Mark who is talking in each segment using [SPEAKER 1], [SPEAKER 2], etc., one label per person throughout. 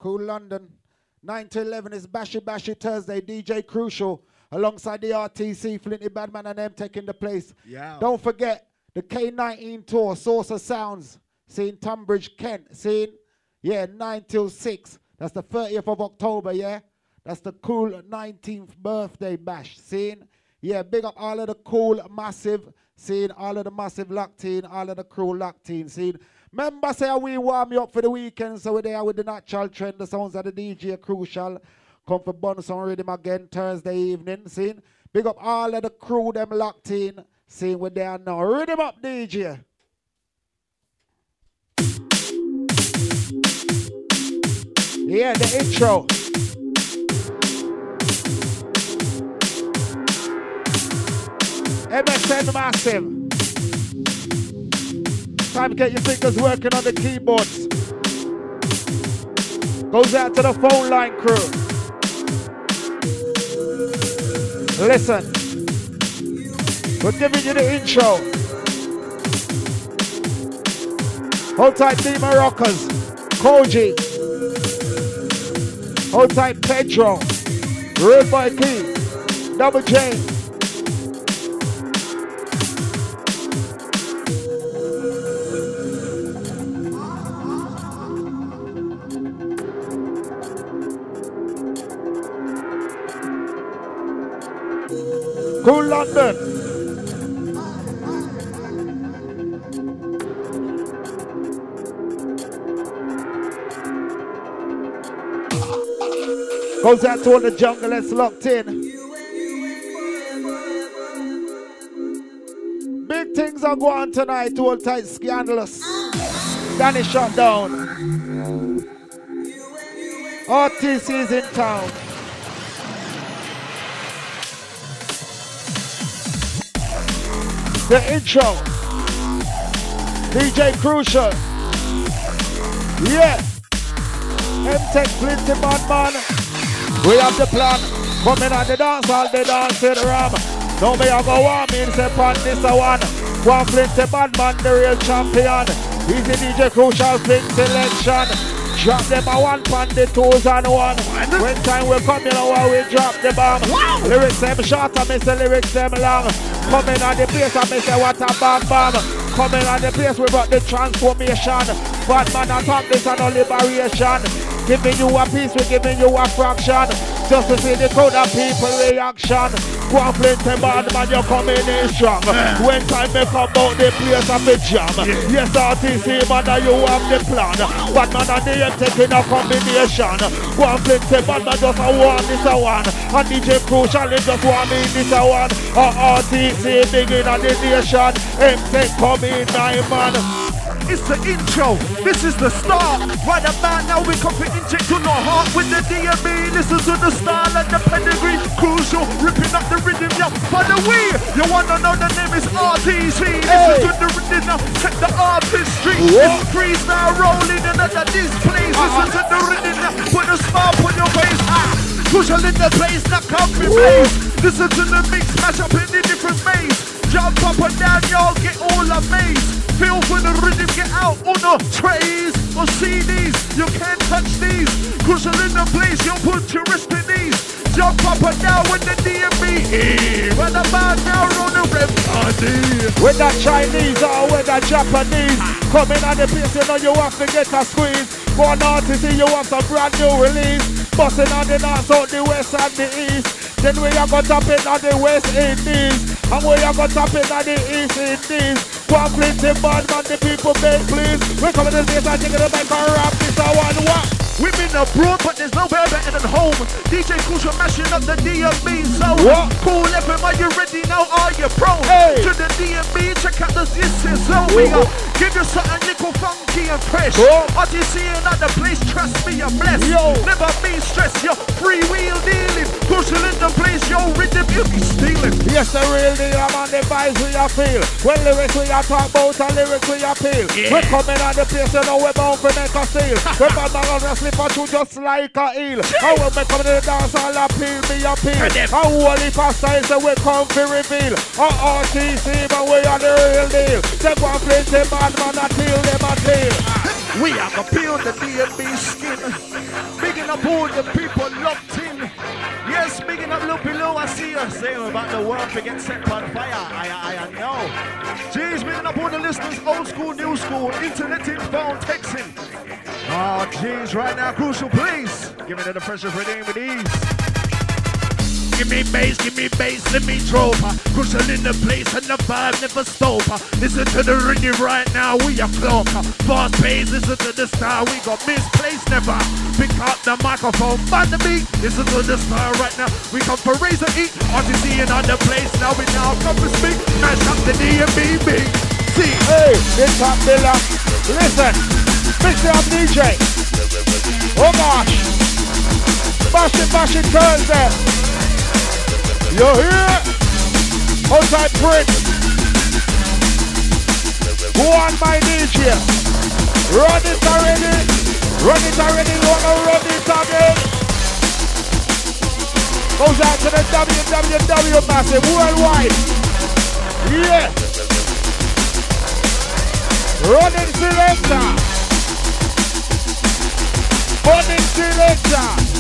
[SPEAKER 1] Cool London. 9 to 11 is Bashy Bashy Thursday. DJ Crucial alongside the RTC, Flinty Badman and them taking the place.
[SPEAKER 2] Yeah.
[SPEAKER 1] Don't forget the K19 tour, Source of Sounds. Seeing Tunbridge, Kent. Seeing, 9 till 6. That's the 30th of October, yeah? That's the cool 19th birthday bash. Seeing, big up all of the cool massive. Seeing all of the massive locked in, all of the crew locked in. Seeing, remember say we warm you up for the weekend, so we're there with the natural trend, the sounds of the DJ Crucial. Come for Bonus on Rhythm again Thursday evening. Seeing, big up all of the crew them locked in. Seeing we're there now. Rhythm up, DJ. Yeah, the intro. MSN Massive. Time to get your fingers working on the keyboards. Goes out to the phone line crew. Listen. We're giving you the intro. Hold tight, Dima Rockers. Koji. Hold tight, Pedro. Rude Boy Key. Double J. Cool London. Goes out to all the jungle that's locked in. Big things are going on tonight to all tight Scandalous. Danny shut down. RTC's in town. The intro. DJ Crucial. Yeah. M-Tech Flinty Badman. We have the plan. Coming on the dance, all the dance in the ram. Now me a go warm in upon this a one. One Flinty Badman, the real champion. He's the DJ Crucial Flint selection. Drop them a one pan the toes and one. When time will come, you know how we drop the bomb. Wow. Lyrics them short and me say lyrics them long. Coming on the place and me say what a bam bam. Coming on the place we got the transformation. Bad man attack this and no liberation. Giving you a piece, we're giving you a fraction. Just to see the crowd of people reaction. Go and Flinty Badman, you're coming in strong. When time may come out the place of the jam. Yes, RTC man, you have the plan. Badman and the M taking a combination. Go and Flinty Badman, just a one, this a one. And DJ Crucial is just one in this a one. RTC big in the nation. M take coming 9 man.
[SPEAKER 2] It's the intro, this is the start. Right about now we come to inject on our heart with the DMB. Listen to the style and the pedigree. Crucial, ripping up the rhythm, yeah. By the way, you wanna know the name is RTC. Listen to the rhythm now, check the artistry. It's freeze now rolling another this place. Listen to the rhythm now, put a smile on your face. Crucial in the place, knock out your place. Listen to the mix, smash up in the different ways. Jump up and down, y'all get all amazed. Feel for the rhythm, get out on the trays or CDs. You can't touch these. Crucial in the place, you put your wrist in these. Jump up and down with the DMB. Run about now on the rev party.
[SPEAKER 1] With that Chinese or with that Japanese. Coming on the place, you know you have to get a squeeze. Go on RTC, you have some brand new release. Busting on the north, south, the west and the east. Then we are going to tap in on the West Indies. And we are going to tap in on the East Indies. One Flinty Badman, the people beg please. We come to this place and take it back and rap this a one what?
[SPEAKER 2] We've been abroad, but there's nowhere better than home. DJ Crucial mashing up the DMB zone.
[SPEAKER 1] What?
[SPEAKER 2] Cool FM, are you ready now? Are you pro?
[SPEAKER 1] Hey.
[SPEAKER 2] To the DMB, check out the this is zone. We are give you something nickel funky and fresh. RTC in other place, trust me, I'm blessed.
[SPEAKER 1] Yo.
[SPEAKER 2] Never be stressed, yo. Free wheel dealing. Crucial in the place, yo. Rhythm, you be stealing.
[SPEAKER 1] Yes, the real deal, I'm on the vibes we are feel. When lyrics we are talk about and lyrics we appeal.
[SPEAKER 2] Yeah.
[SPEAKER 1] We're coming on the place, you know we're bound for make a steal. We're bad man on the slip or two just like a eel. How when we come to the dance, all appeal, me appeal. How holy pasta is the way come to reveal. RTC, but we are the real deal. They want Flinty Badman until them a deal.
[SPEAKER 2] We are gonna peel the DMB skin. up all the people locked in. Yes, bigging up Loopy Lou, I see you saying about the world to get set on fire. I know. Jeez, bigging up all the listeners, old school, new school, internet, phone, texting. Oh, jeez, right now, Crucial, please. Give me the pressure for name with ease. Give me bass, let me drove. Crucial in the place and the vibe never stop. Listen to the rhythm right now, we are clock. Fast pace, listen to the style, we got misplaced never. Pick up the microphone, find the beat. Listen to the style right now, we come for razor eat. RTC and on the place, now we now come to speak. Mash up the D&B beat. See,
[SPEAKER 1] hey, it's Top Miller. Listen, Mr. DJ. Oh gosh. Bash it Thursday. You're here. Outside Prince. Go on, my DJ. Run it already. You wanna run it again? Goes out to the WWW massive worldwide. Yeah. Running selector. Running selector.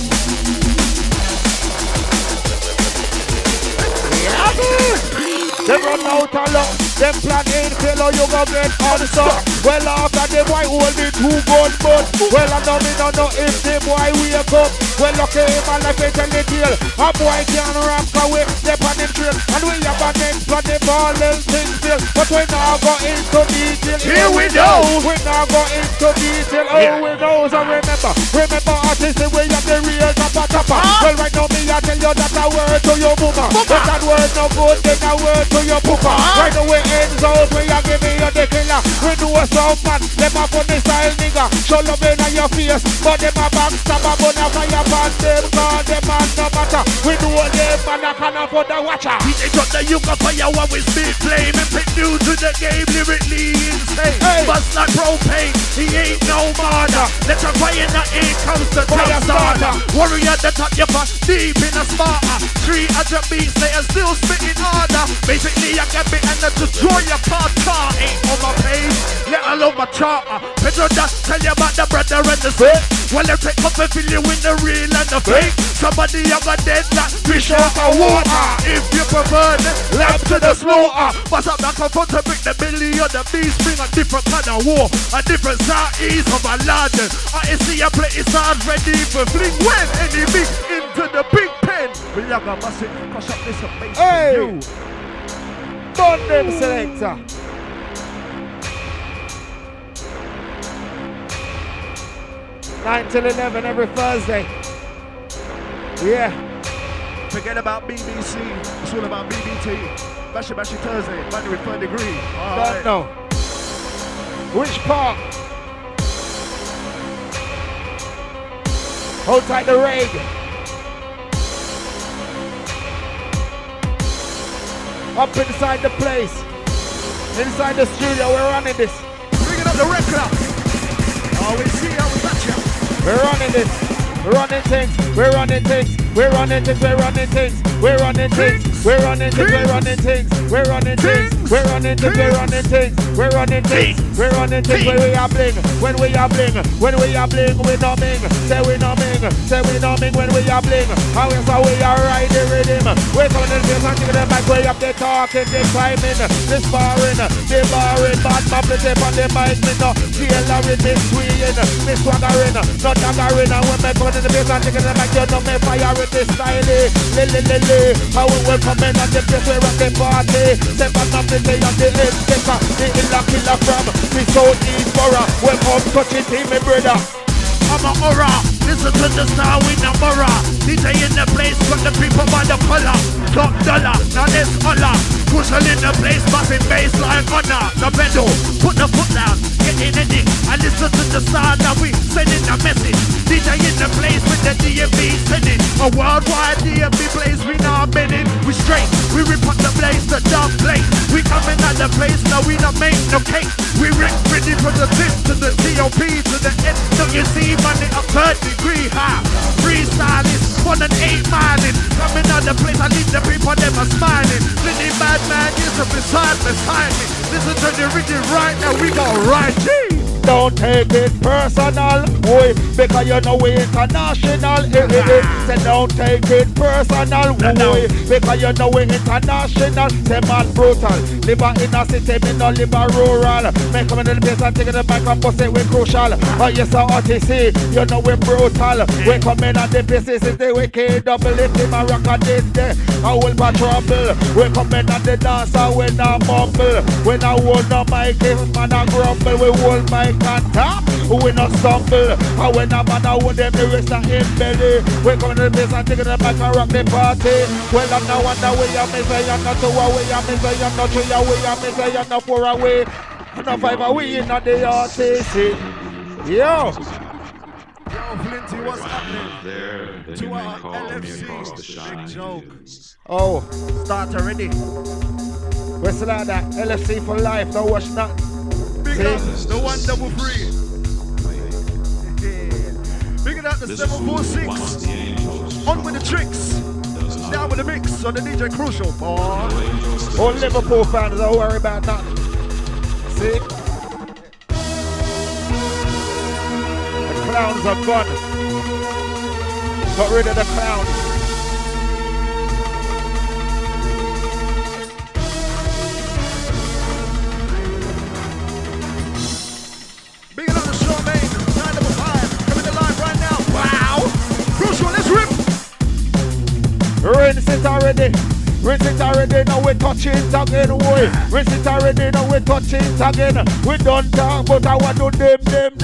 [SPEAKER 1] Them run out of luck, them plan in fellow you gon' get unstuck. Well after them boy hold me 2 gun but well I know if them boy wake up. Well lucky him and like tell the tale. A boy can ramp away, step on them trail. And we have a next for the ball and things still. But we now go into detail.
[SPEAKER 2] Here we go.
[SPEAKER 1] We now go into detail. Oh we know so remember artists the way of the real topper. Well right now me I tell you that a word to your mama. If that word no good then a word to your papa. Right away ends out when you give me your the killer. We do a sound man, them a funny style nigga. Show love in your face, but them a backstabber. But a fire pan them, cause them man no matter. We do a them and I can't afford the watcher.
[SPEAKER 2] DJ drop the yucca fire while we speed flame. And pick new to the game, lyrically insane.
[SPEAKER 1] Hey.
[SPEAKER 2] Bust like propane, he ain't no martyr. Let your fire in the air comes to
[SPEAKER 1] Fire
[SPEAKER 2] starter.
[SPEAKER 1] starter.
[SPEAKER 2] Warrior at the top, you pass deep in a sparta. 300 beats, they are still spitting harder. Basically, I get me and I just draw your part. Car ain't on my page, let alone my charter. Pedro just tell you about the brother and the sick. Well, they take off and fill you with the real and the fake. Somebody have a dead like fish out of water. If you prefer the lab to the slaughter. Bust up that confront to pick the belly of the beast. Bring a different kind of war, a different southeast of a London. I see a play his hard ready for fling. When enemy into the big pen. We are gonna bust it, crush up this amazing
[SPEAKER 1] Hey.
[SPEAKER 2] you.
[SPEAKER 1] Burn them selector. Nine till 11 every Thursday. Yeah.
[SPEAKER 2] Forget about BBC, it's all about BBT. Bashy Thursday, Monday with 3rd degree.
[SPEAKER 1] Don't know. Which part? Hold tight the raid. Up inside the place. Inside the studio, we're running this.
[SPEAKER 2] Bringing up the record. Oh, we see how we touch you.
[SPEAKER 1] We're running this. We're running things. We're running things. We're running things. We're running things. We're running things. We're running things. We're running things. We're running things. We're running things. We're running things. We're running things. We're running things. When we are bling. When we are bling. When we are bling. We no ming. Say we no ming. Say we no ming. When we are bling. How is how we are riding rhythm. We're coming in the place and the mic way up the talking, the climbing, the sparring, the barring, bad map the tape on the mic. Me no tailoring, me swinging, me swaggering, no daggering. And when me coming in the place and the mic, you know me firing this style. How we will come in and the place where rock the party. The bad map the day on the end sticker, the illa killer from the southeast borough. Welcome touching team, me brother.
[SPEAKER 2] I'm a aura, listen to the star with the murra. DJ in the place, got the people by the color. Top dollar, now there's honor. Crucial in the place, massive bass like honor. The pedal, put the foot down, get in the dick. I listen to the star, now we sending a message. DJ in the place with the DMV sending a worldwide DMV place, we now bending. We straight, we rip up the blaze, the dark place. We coming at the place, now we not make no cake. We rip ready from the tip to the TOP to the end. So you see money up 3rd degree high. Freestylist, 1 and 8 miling. Coming out the place, I leave the people, them are smiling. Plenty bad man, is up beside me. Listen to the rhythm right now, we gon' ride, G.
[SPEAKER 1] don't take it personal, boy, because you know we international. Say don't take it personal, boy, because you know we international. Say man brutal, live in a city, me no live a rural. Make come in the place and take it back and bust it with crucial. Oh yes, RTC, you know we brutal. We come in at the places is the wicked double. If him a rock a this day, I will be trouble. We come in at the dancer, we not mumble. We not hold no mic, if man a grumble. We hold mic and top, we not stumble. And when a man a hold them, the rest of him belly. We come in the place and take it back and rock the party. Well, I'm not wonder where you miss, you're not two away, you miss, you're not three away, you miss, you're not four away. And a five away in the RTC. Yo,
[SPEAKER 2] Flinty, what's happening?
[SPEAKER 3] There, then
[SPEAKER 2] To
[SPEAKER 3] you may
[SPEAKER 2] our
[SPEAKER 3] call me across the
[SPEAKER 2] LFC,
[SPEAKER 3] shine.
[SPEAKER 2] big joke.
[SPEAKER 1] oh,
[SPEAKER 2] Start already.
[SPEAKER 1] we're still like that. LFC for life, don't watch nothing.
[SPEAKER 2] Big
[SPEAKER 1] See?
[SPEAKER 2] up the 133. Big it up the
[SPEAKER 3] This fool wants
[SPEAKER 2] 746.
[SPEAKER 3] the angels.
[SPEAKER 2] On with the tricks. Down with the mix on the DJ Crucial, boy.
[SPEAKER 1] All Liverpool fans, don't worry about nothing. See? The clowns are gone. Got rid of the clowns.
[SPEAKER 2] Big it up the Charmaine. 955. Coming to live right now. Wow. Crucial, let's rip.
[SPEAKER 1] Rinse it already. Rinse it already, now we touch it again, boy. Rinse it already, now we touch it again. We don't talk, but I want to them.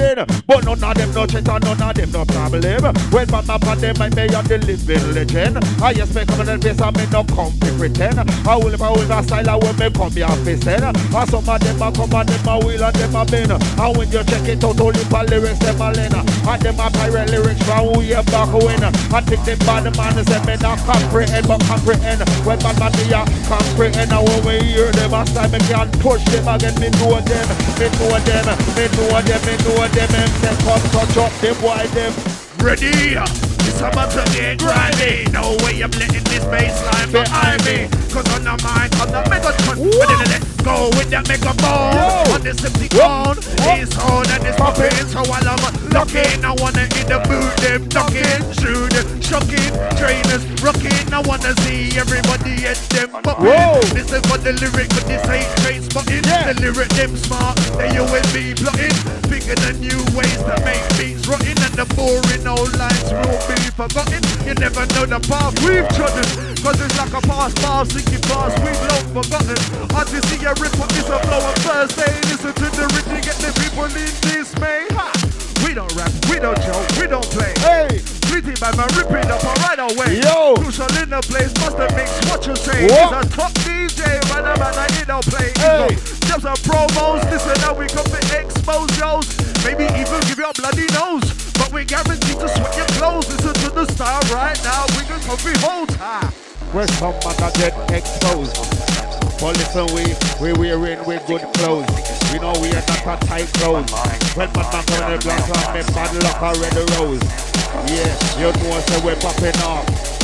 [SPEAKER 1] But none of them no shit and none of them no problem. When my map and them might be on the living legend. I just make come in the face and me no come to pretend. I will with a style and when me come here face then. And some of them a come and them a wheel and them a bend. And when you check it out, only for lyrics them a lend. And them a pirate lyrics from way back when. And think them bad man say me not comprehend, but comprehend. When man me a comprehend. And when we hear them a style, me can't touch them again. Me know them, me know them, me know them, me know them. Them come touch up them, why them
[SPEAKER 2] Ready? It's about to get grimy. No way I'm letting this baseline behind me. Cause on the mic, on the Megatron. Let's go with that megaphone. On the Decepticon. It's on and it's popping. So while I'm looking, I wanna hit the boot, them knocking. Shoot, shocking, trainers rocking. I wanna see everybody at them popping. This is for the lyric, but this ain't train spotting. The lyric, them smart, they USB plotting. Bigger than new ways to make beats rotten. And the boring old lines will be forgotten. You never know the path we've trodden. Cause it's like a past bar, sinking fast, we've long forgotten. I just see a rip up, it's a flow on Thursday. Listen to the rhythm, get the people in dismay. Ha! We don't rap, we don't joke, we don't play.
[SPEAKER 1] Hey!
[SPEAKER 2] Pretty man, man, ripping up right away.
[SPEAKER 1] Yo!
[SPEAKER 2] Crucial in the place, must have mixed what you say.
[SPEAKER 1] What?
[SPEAKER 2] He's a top DJ, man, he don't play.
[SPEAKER 1] Hey!
[SPEAKER 2] Just some promos, listen now we come to expose yours. Maybe even give you a bloody nose. But we guaranteed to sweat your clothes. Listen to the style right now, we can come behold.
[SPEAKER 1] Where some man get exposed. But listen, we wearing with good clothes. We know we are not a tight clothes. When man come in the black and me bad luck a red rose. Yeah, you know say we're popping off.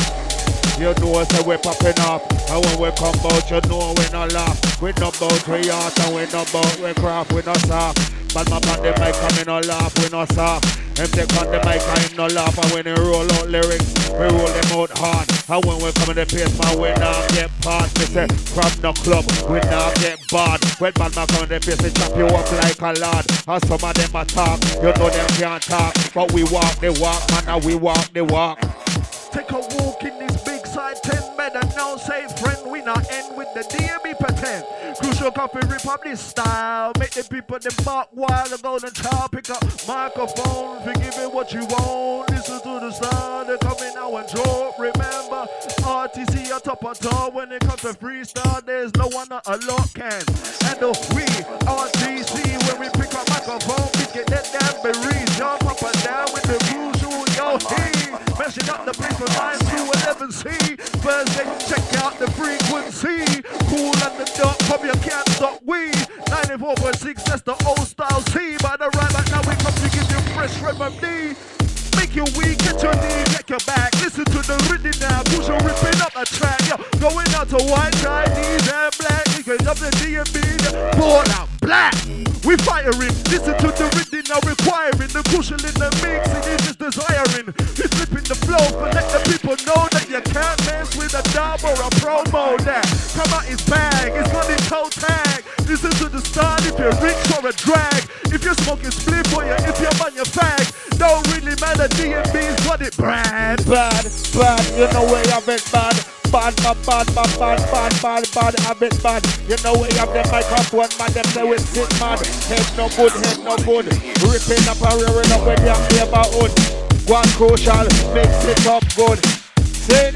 [SPEAKER 1] You know say we're popping off. And when we come out, you know we not laugh. We not bout we art and we not bout we craft, we not soft. But my on the mic and me no laugh, we not soft. Him take on the mic and him no laugh. And when he roll out lyrics, we roll them out hard. And when we come in the place, man, we not get part. Me say, from the club, we not get bad. When man come in the place, we chop you up like a lad. And some of them attack, you know them can't talk. But we walk the walk, man, and we walk the walk.
[SPEAKER 2] Take a walk in this big side 10 men and now say friend we not end with the DME pretend. Crucial Coffee rip up this style. Make the people them bark while the golden child pick up microphone. Forgive it what you want. Listen to the sound. They coming now and drop. Remember RTC on top of top. When it comes to freestyle, there's no one that a lot can. And we RTC when we pick up microphone, we get that damn berries. Jump up and down with the crucial yo hey. Mashing up the place from 9 to 11C. Thursday, check out the frequency. Cool and the dot, come you can't stop we. 94.6, that's the old style C. By the right back now we come to give you fresh remedy. Make your week, get your knee, get your back. Listen to the rhythm now, Crucial ripping up the track. Yo, going out to white, Chinese and black. You can up the D&B, pull out. black. We firing, listen to the rhythm now requiring the crucial in the mix, it is just desiring. We flipping the flow, but let the people know that you can't mess with a dub or a promo that come out his bag, it's not his toe tag. Listen to the start if you're rich or a drag. If you're smoking spliff or if you're on your fag, don't really matter, DMB is what it bad.
[SPEAKER 1] Bad, you know where you have it bad. Bad, have it bad. You know we have the microphone, man, them say we sit mad. Head no good. Ripping up and rearing up with your neighborhood. One crucial, mix it up good. See?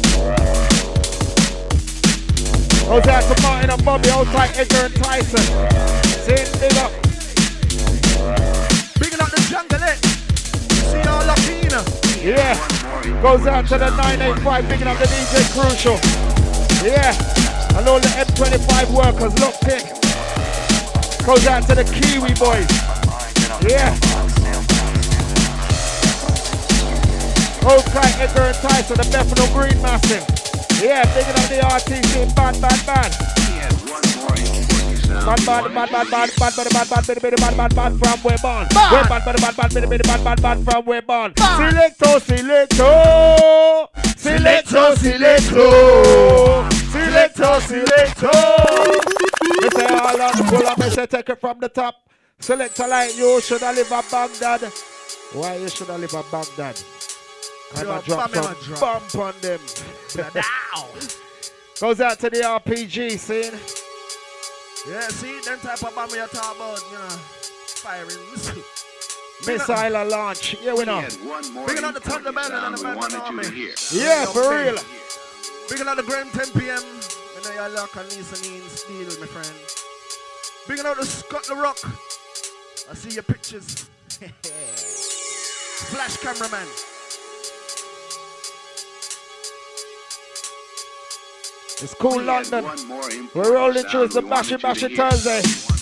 [SPEAKER 1] How's that to Martin and Bobby outside Edgar and Tyson? See? Big up.
[SPEAKER 2] Bigging up the jungle, eh? See all Latina.
[SPEAKER 1] Yeah. Goes out to the 985, picking up the DJ Crucial. Yeah, and all the M25 workers, look pick. Goes out to the Kiwi boys. Yeah. Okay, Edgar and Tyson, the Bethnal Green Massive. Yeah, picking up the RTC, bad. Bad from where born. Bad from where born. Selecto. Me say all on pull up, me say take it from the top. Selector like you shoulda live at Baghdad. Why you shoulda live at Baghdad? I'ma drop some bump on them. Goes out to the RPG scene.
[SPEAKER 2] Yeah, see, them type of bomb you talk about, you know, firing missile.
[SPEAKER 1] Missile launch, yeah, we know.
[SPEAKER 2] Bigging out the Thunderbird and the Batman Army.
[SPEAKER 1] Yeah, for real.
[SPEAKER 2] Bigging out the Graham 10 p.m. I know you lock and listening steel, my friend. Bigging out the Scott the Rock. I see your pictures. Flash cameraman.
[SPEAKER 1] It's cool London. We're rolling through the Bashy Thursday.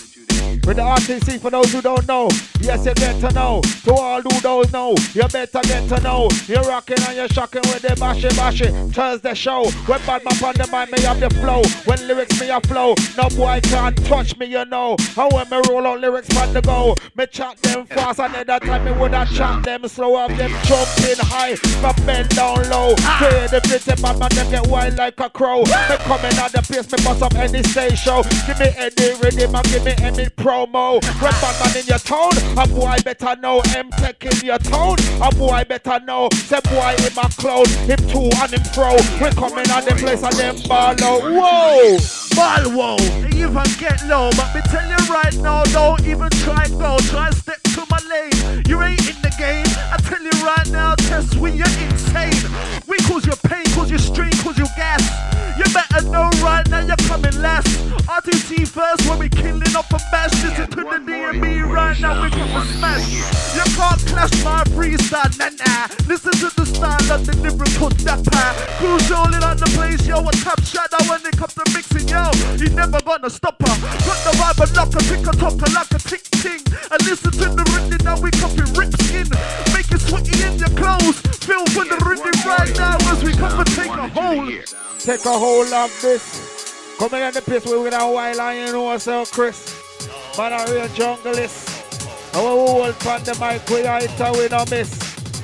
[SPEAKER 1] With the RTC, for those who don't know, yes, you get to know. To all who don't know, you better get to know. You're rocking and you're shocking with the Bashy Thursday show. When bad man on the mind, me have the flow. When lyrics me a flow, no boy can't touch me, you know. And when me roll out lyrics from the go, me chat them fast, and at that time me woulda chat them slow. Have them jumping high, me bend down low. Say the pretty bad man, them get wild like a crow. Me coming out the place, me bust up any stage show. Give me any rhythm and give me any promo. When bad man in your town, a boy better know. M-Tech in your town, a boy better know. Say boy in my cloud, him two and him fro. We coming on the place and them ball out. Whoa! Ball whoa!
[SPEAKER 2] They even get low, but me tell you right now, don't even try go. Try step to my lane. You ain't in the game. I tell you right now, test we you're insane. We cause your pain, cause your strain, cause your gas. You better know right now you're coming last. RTC first when we killing up a bash. Listen to the DMB right now, we come to smash. You can't clash my freestyle, nah. Listen to the style of the lyrical dapper. Crucial in on the place, yo, a top shadow when it comes to mixing, yo. You never gonna stop her. Got the vibe and lock a tick a talker like a tick ting. And listen to the rhythm now, we copy rip skin. Make it sweaty in your clothes. Feel for the rhythm right now as we come and take a hold.
[SPEAKER 1] Take a hold of this. Coming in the place where we're gonna while and you know so Chris. Man a real junglist. And when we hold on the mic we are it and we no miss.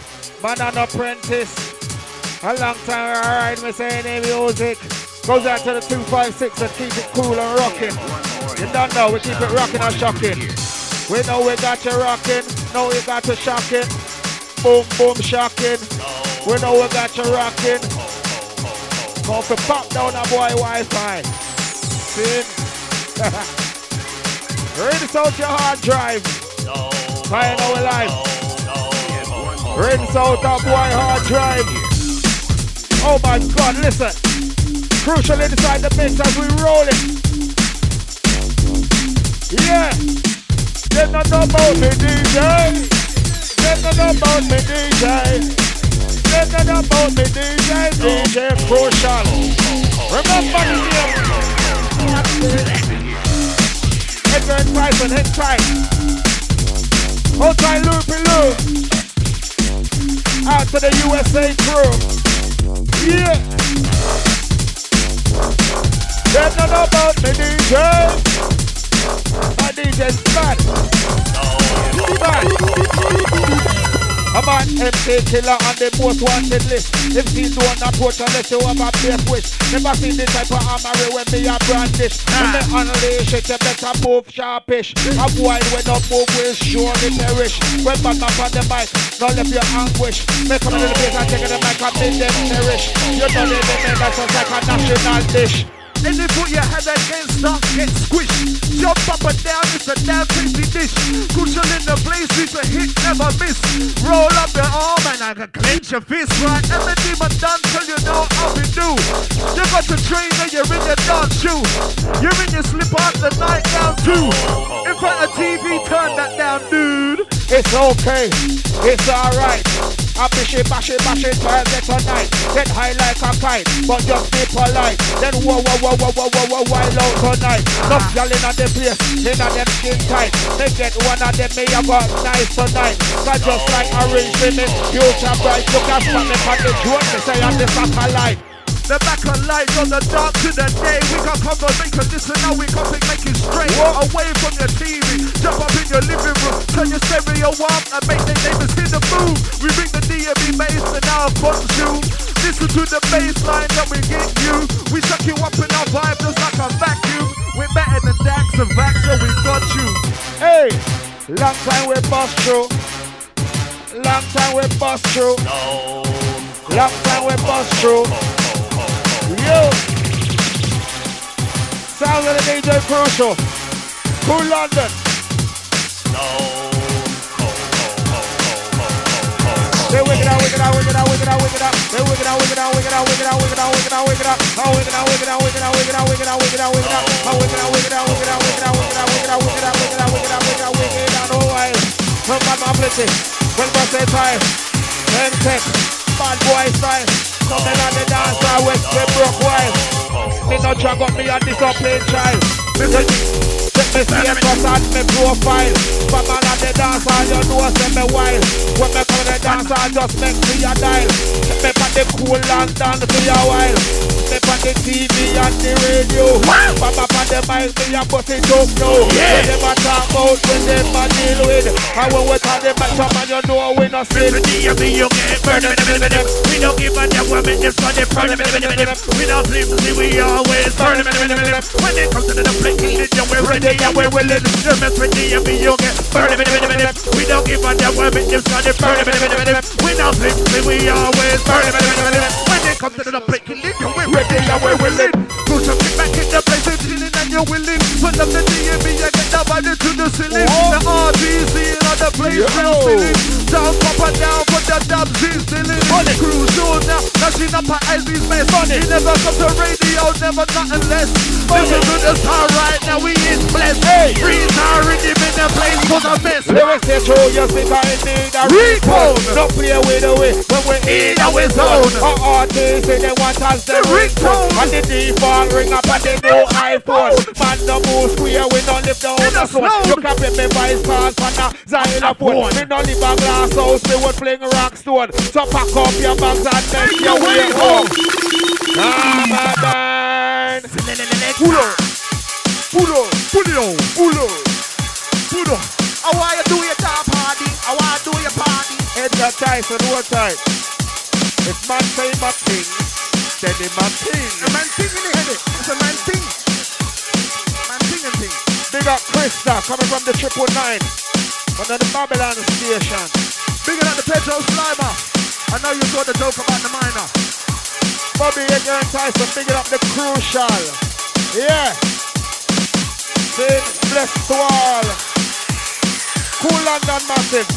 [SPEAKER 1] Man an apprentice. A long time we ride me saying the music. Goes out to the 256 and keep it cool and rocking. You don't know, we keep it rocking and shocking. We know we got you rocking. Know we got you shocking. Boom boom shocking. We know we got you rocking. Come to pop down a boy Wi-Fi. See? Rinse out your hard drive. Find our life. Rinse out a boy hard drive. Oh my God, listen. Crucial inside the mix as we roll it. Yeah. They don't know about me DJ. They don't know about me DJ. They don't know about me DJ. DJ Crucial. Remember the name. Edgar and Tyson, hit tight. Hold tight, loopy loop. Out to the USA crew. Yeah. They don't know about me DJ. My DJ's bad. I'm on MC Killer on the most wanted list. If these don't approach unless you have a big wish. Never seen this type of armory when me a brandish. When me unleash it, you better move sharpish. Avoid when no move will surely perish. When back up on the mic, don't let your anguish. Make up a little bit and take the mic and make them perish. You don't need them, that's just like a national dish.
[SPEAKER 2] And if put your head against her, get squished. Jump up and down, it's a damn tasty dish. Cushion in the place, it's a hit, never miss. Roll up your arm and I can clench your fist. Right, everything but done till you know how we do. You got to train and you're in your dance shoe. You're in your slip-on the night down too. In front of TV, turn that down, dude.
[SPEAKER 1] It's okay, it's alright. I bish it, bash it, try and get tonight. Get high like a kite, but just be polite. Then wild out tonight. Enough y'all in the place, in them skin tight. They get one of them, me about nice tonight. Cause just like orange women, future bright. You can spot me on the drone, they say I'm the satellite.
[SPEAKER 2] The back of light on the dark to the day. We got conversation, listen now we got to make it straight. Away from your TV, jump up in your living room, turn your stereo up and make the neighbors hear the move. We bring the DMB bass and now consume. Listen to the bass line that we get you. We suck you up in our vibe just like a vacuum. We're better than Dax and Vax, so we got you.
[SPEAKER 1] Hey, long time we bust through. Long time we bust through. Long time we bust through. Yo! Sound of the DJ Crucial. Cool London. They wick it out. They wick it out. Bad boy style. Coming on the dance, I went to broke wild. Me no drag up me on this up plain child. Let me see it cause on me profile. But man on the dance, all you know say me wild. When me come on the dance, I just make me a dial. Me on the cool and dance for a while. Me on the TV and the radio. But on the mic, me a bust it up now. When them a talk about, when them a deal with. And when we talk the match up, man, you know we no sin. We don't give a damn what make this for the problem. We don't sleep, we always burn. When it comes to the plate, we're ready and we're willing. You mess with the DMB, you get burned. We don't give a damn what make this for the problem. We don't sleep, we always burn. When it comes to the plate, we're ready and we're willing. Put something back in the place, it's chilling and you're willing. Put up the DMB, you get the body to the ceiling. The RTC on the place, real ceiling. Down, up and down, put the dubs in ceiling. Crucial now, nashing up her eyes, these mess. He never comes to radio, never nothing less. Listen to the star right now, we is blessed. Free star rhythm in the place for the best. Lyrics say true, you think I need a ringtone. Don't play with the way when we're in our zone. Artists say they want us the ringtone. And the default ring up and they know iPhone. Man no move square, we don't live down the zone. You can pay me voice cards for the xylophone. We don't live a glass house, we would fling rock stone. So pack up your bags and make your way home. Ramadan. Pulo. I want you to do your party. I want to do your party. Enter tight and hold tight. If man say my thing, then the man thing.
[SPEAKER 2] A man thing in the head. It's a man thing. Man thing and thing.
[SPEAKER 1] Big up Krista coming from the 999 under the Babylon station.
[SPEAKER 2] Big up the Pedro Slimer. I know you saw the joke about the minor.
[SPEAKER 1] Bobby Edgar and Tyson, big up the Crucial. Yeah. Say bless to all. Cool London massive.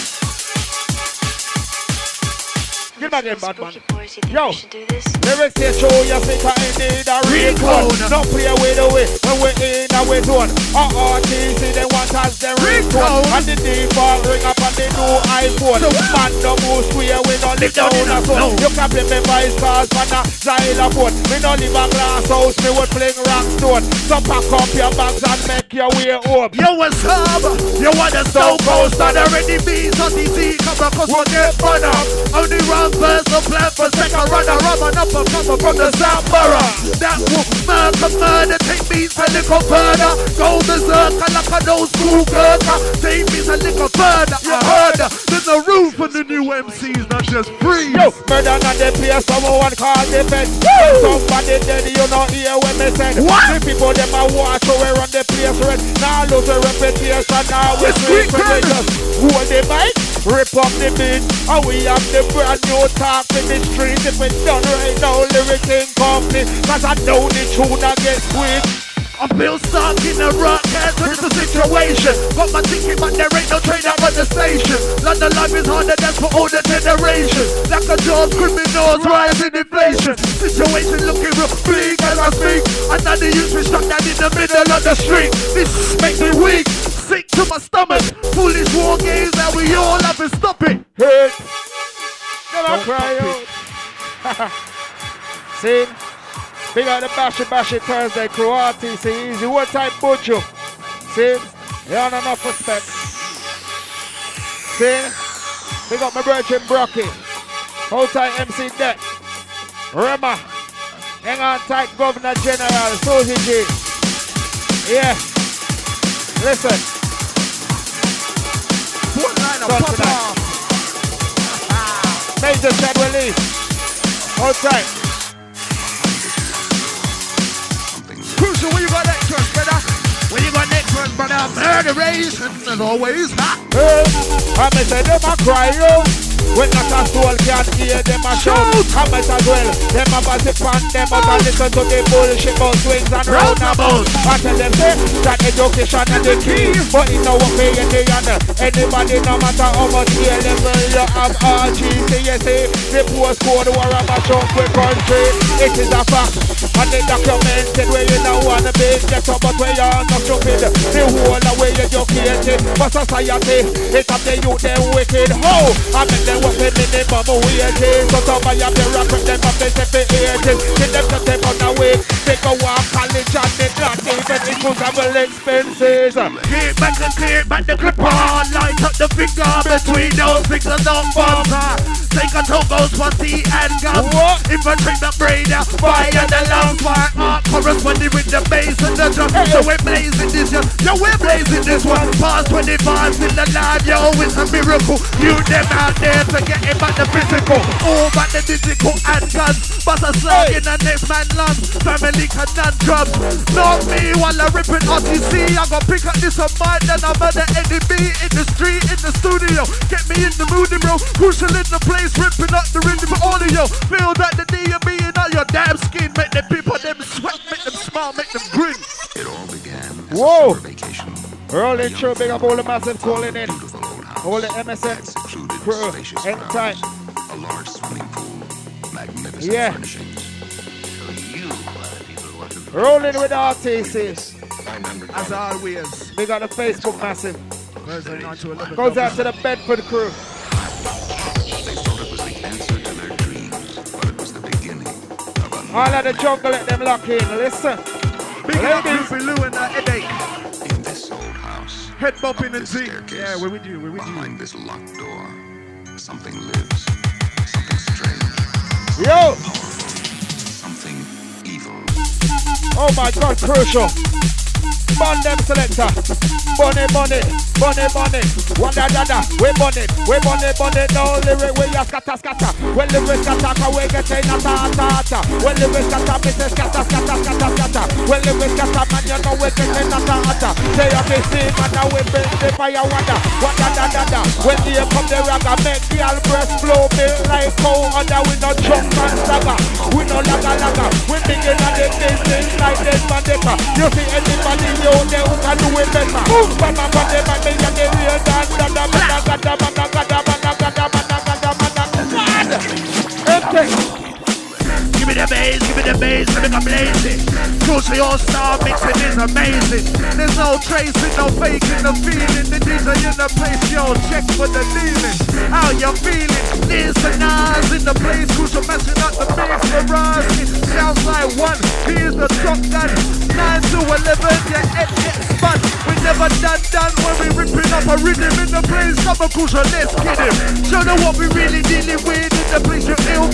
[SPEAKER 1] Get back in, bad man. Yo, lyrics say show you think I need a ringtone. Don't play with the way when we're in our zone. RTC they want us the ringtone. And the default ring up on the new iPhone. Man no move square, we don't live down a zone. You can play me voice calls for the xylophone. We don't live a glass house, we would fling rock stone. So pack up your bags and make your way home.
[SPEAKER 2] Yo, what's up? You want the Stone Coast and the ready beats on the Z. Come on, cause we'll get fun up. On the wrong person a plan for second runner. I'm an uppercomer from the South Borough. That will murder, take me a little further. Go berserker like an old school gurker. Take me a little further, you heard her. There's no room for the new MCs, not just free.
[SPEAKER 1] Yo, murder not the place, someone call the feds. Somebody dead, you know hear when they said.
[SPEAKER 2] What?
[SPEAKER 1] The people them a watch how we run the place red. Now lose the reputation, now we
[SPEAKER 2] Street
[SPEAKER 1] street when they just hold the mic, rip up the beat. And we have the brand new talk in the street. If it's done right now, lyrics incomplete. Cause I know the tune I get sweet.
[SPEAKER 2] I'm Bill Stark in the rock, can't touch the situation. Got my ticket, but there ain't no train out on the station. London life is harder than for all the generations. Like a job, criminals, rising inflation. Situation looking real bleak as I speak. Another youth is stuck down in the middle of the street. This makes me weak, sick to my stomach. Foolish war games that we all have to stop it.
[SPEAKER 1] Hey, don't cry out. See? Big out the Bashy Thursday crew, RTC Easy, what type Buju? See? You don't enough respect. See? Big up my brother Brocky. Hold tight MC Deck. Rema. Hang on tight Governor General, Susie G. Yeah. Listen.
[SPEAKER 2] One line of Papa.
[SPEAKER 1] Major Shed Release. Hold tight.
[SPEAKER 2] Crucial, where you got next one, brother? Where you got next one, brother? Murderation, as always.
[SPEAKER 1] I may say them a cry out. When not a soul can hear them a shout. I might as well. Them a gossip on them but I listen to the bullshit about swings and roundabouts. I tell them say that education is the key. But it no work in the end. Anybody no matter how much year level you have RGCSA. The postcode war a match up with country. It is a fact. And they documented where you don't want to be. Get up but where you're not stupid. The whole way educated. For society, it's up the youth them wicked. How? I make them work in the minimum wages. So somebody have the rock with them up the 78s. Get them to take on the way. They go off college and they not even incredible expenses.
[SPEAKER 2] Clear back the clip on. Light up the finger between those fingers on bombs. Take a Togo, Swati and Gum. Infiltrate the brain, fire the lungs. Fire art corresponding with the bass and the drum. So we're blazing this one. Yo, we're blazing this one. Past 25 in the line, yo, it's a miracle. You them out there to get him back the physical. All back the digital and guns. But a slug in the next man lungs. Family can non-drums. Not me while I'm ripping RTC. I got pick up this on mine, then I'm at the NDB in the street, in the studio. Get me in the mood, bro. Crucial in the place, ripping up the rhythm for all of you. Feel that the DMB in all your damn skin. Make them people, them sweat, make them smile, make them grin.
[SPEAKER 3] It all began as
[SPEAKER 1] Whoa.
[SPEAKER 3] a vacation.
[SPEAKER 1] Rolling through, big up all the massive calling in. All the MSN crew, anytime.
[SPEAKER 3] A large swimming pool, magnificent furnishings. So you are the people who want to
[SPEAKER 1] rolling with RTC.
[SPEAKER 2] As always.
[SPEAKER 1] Big up the Facebook massive.
[SPEAKER 2] Thursday 9 to 11.
[SPEAKER 1] Goes out to the Bedford crew.
[SPEAKER 3] They thought it was the answer to their dreams, but it was the beginning of a
[SPEAKER 1] All of the jungle, let them lock in. Listen.
[SPEAKER 2] Big up Luffy Lou and Headache.
[SPEAKER 3] in this old house.
[SPEAKER 2] Head bumping and
[SPEAKER 3] this
[SPEAKER 2] sing.
[SPEAKER 3] staircase,
[SPEAKER 2] Yeah, we're with you, we're with you.
[SPEAKER 3] behind this locked door, something lives. Something strange.
[SPEAKER 1] Yo!
[SPEAKER 3] Something evil.
[SPEAKER 1] Oh my God, crucial. Bun them selector. Bunny. One da. We bun it. No lyric, we ya scatter. When lyric scatter, we get in a ta. When lyric scatter, me say scatter. When lyric scatter, man, you know we get in a ta. Say up the steam and now we bring the fire wanda. One da. When here come the ragga, make the all breast flow build like cow. Under we no jump and stagger. We no laga. We begin at the business like this bandita. You see anybody you there who can do it better. Baba, me and the real dance.
[SPEAKER 2] Give me the bass, let me go blazing. Crucial your star mixing is amazing. There's no tracing, no faking the feeling. The DJ in the place, yo, check for the dealing. How you feeling? There's the Nas in the place. Crucial messing up the mix for us. It sounds like one, here's the top gun. 9 to 11, your head gets spun. We never done when we ripping up a rhythm in the place. Come on, Crucial, let's get him. Show them what we really dealing with in the place. You're ill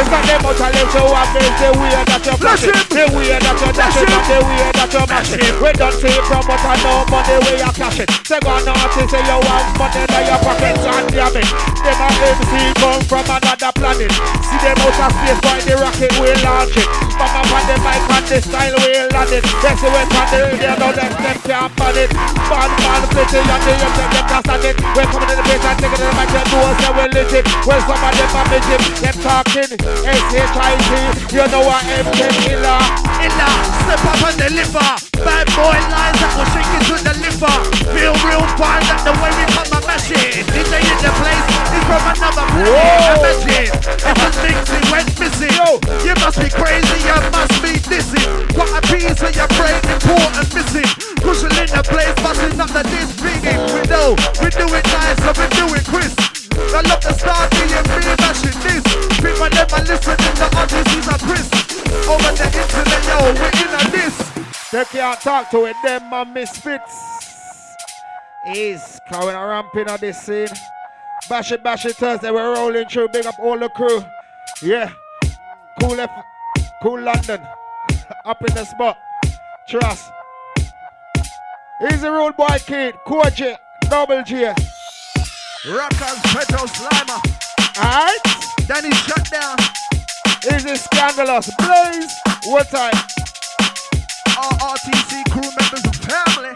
[SPEAKER 1] It's not them out of live to what is the way that you're flashing. The way that you're dashing and the way that you're mashing. We don't see from what I know money where you're cashing. Say go on to say you want money in your pockets and damn it. Them a MC come from another planet. See them out of space by the rocket we launch it. From up on the mic and the style we land it. Yes, we went on the radio, now them can't ban it. Bad man, pretty and the young them can't stand it. We're coming in the place and taking the mic and do us and we lit it. Well, some of them are missing, them talking S-H-I-T. You know what M10 Illa.
[SPEAKER 2] Step up on the liver. Bad boy lines that will shake it to the liver. Feel real fine that the way we come and mash it. DJ in the place is from another planet. Imagine if the mixing went missing. You must be crazy, you must be dizzy. Got a piece of your brain important missing. Crucial in the place, busting up the disc ringing. We know, we do it nice and we do it crisp. I love the start, DMB mashing this. People never listen in the artists are crisp. Over the internet, yo, we're in a this.
[SPEAKER 1] They can't talk to it, them my misfits. Is coming a ramping on this scene. Bash it Thursday, we're rolling through, big up all the crew. Yeah, cool London, up in the spot. Trust. Easy Rude Boy Kid, Koji, Double G.
[SPEAKER 2] Rockers, Petro, Slimer.
[SPEAKER 1] Alright?
[SPEAKER 2] Danny shut down.
[SPEAKER 1] Easy Scandalous, Blaze, what time?
[SPEAKER 2] All RTC crew members and family.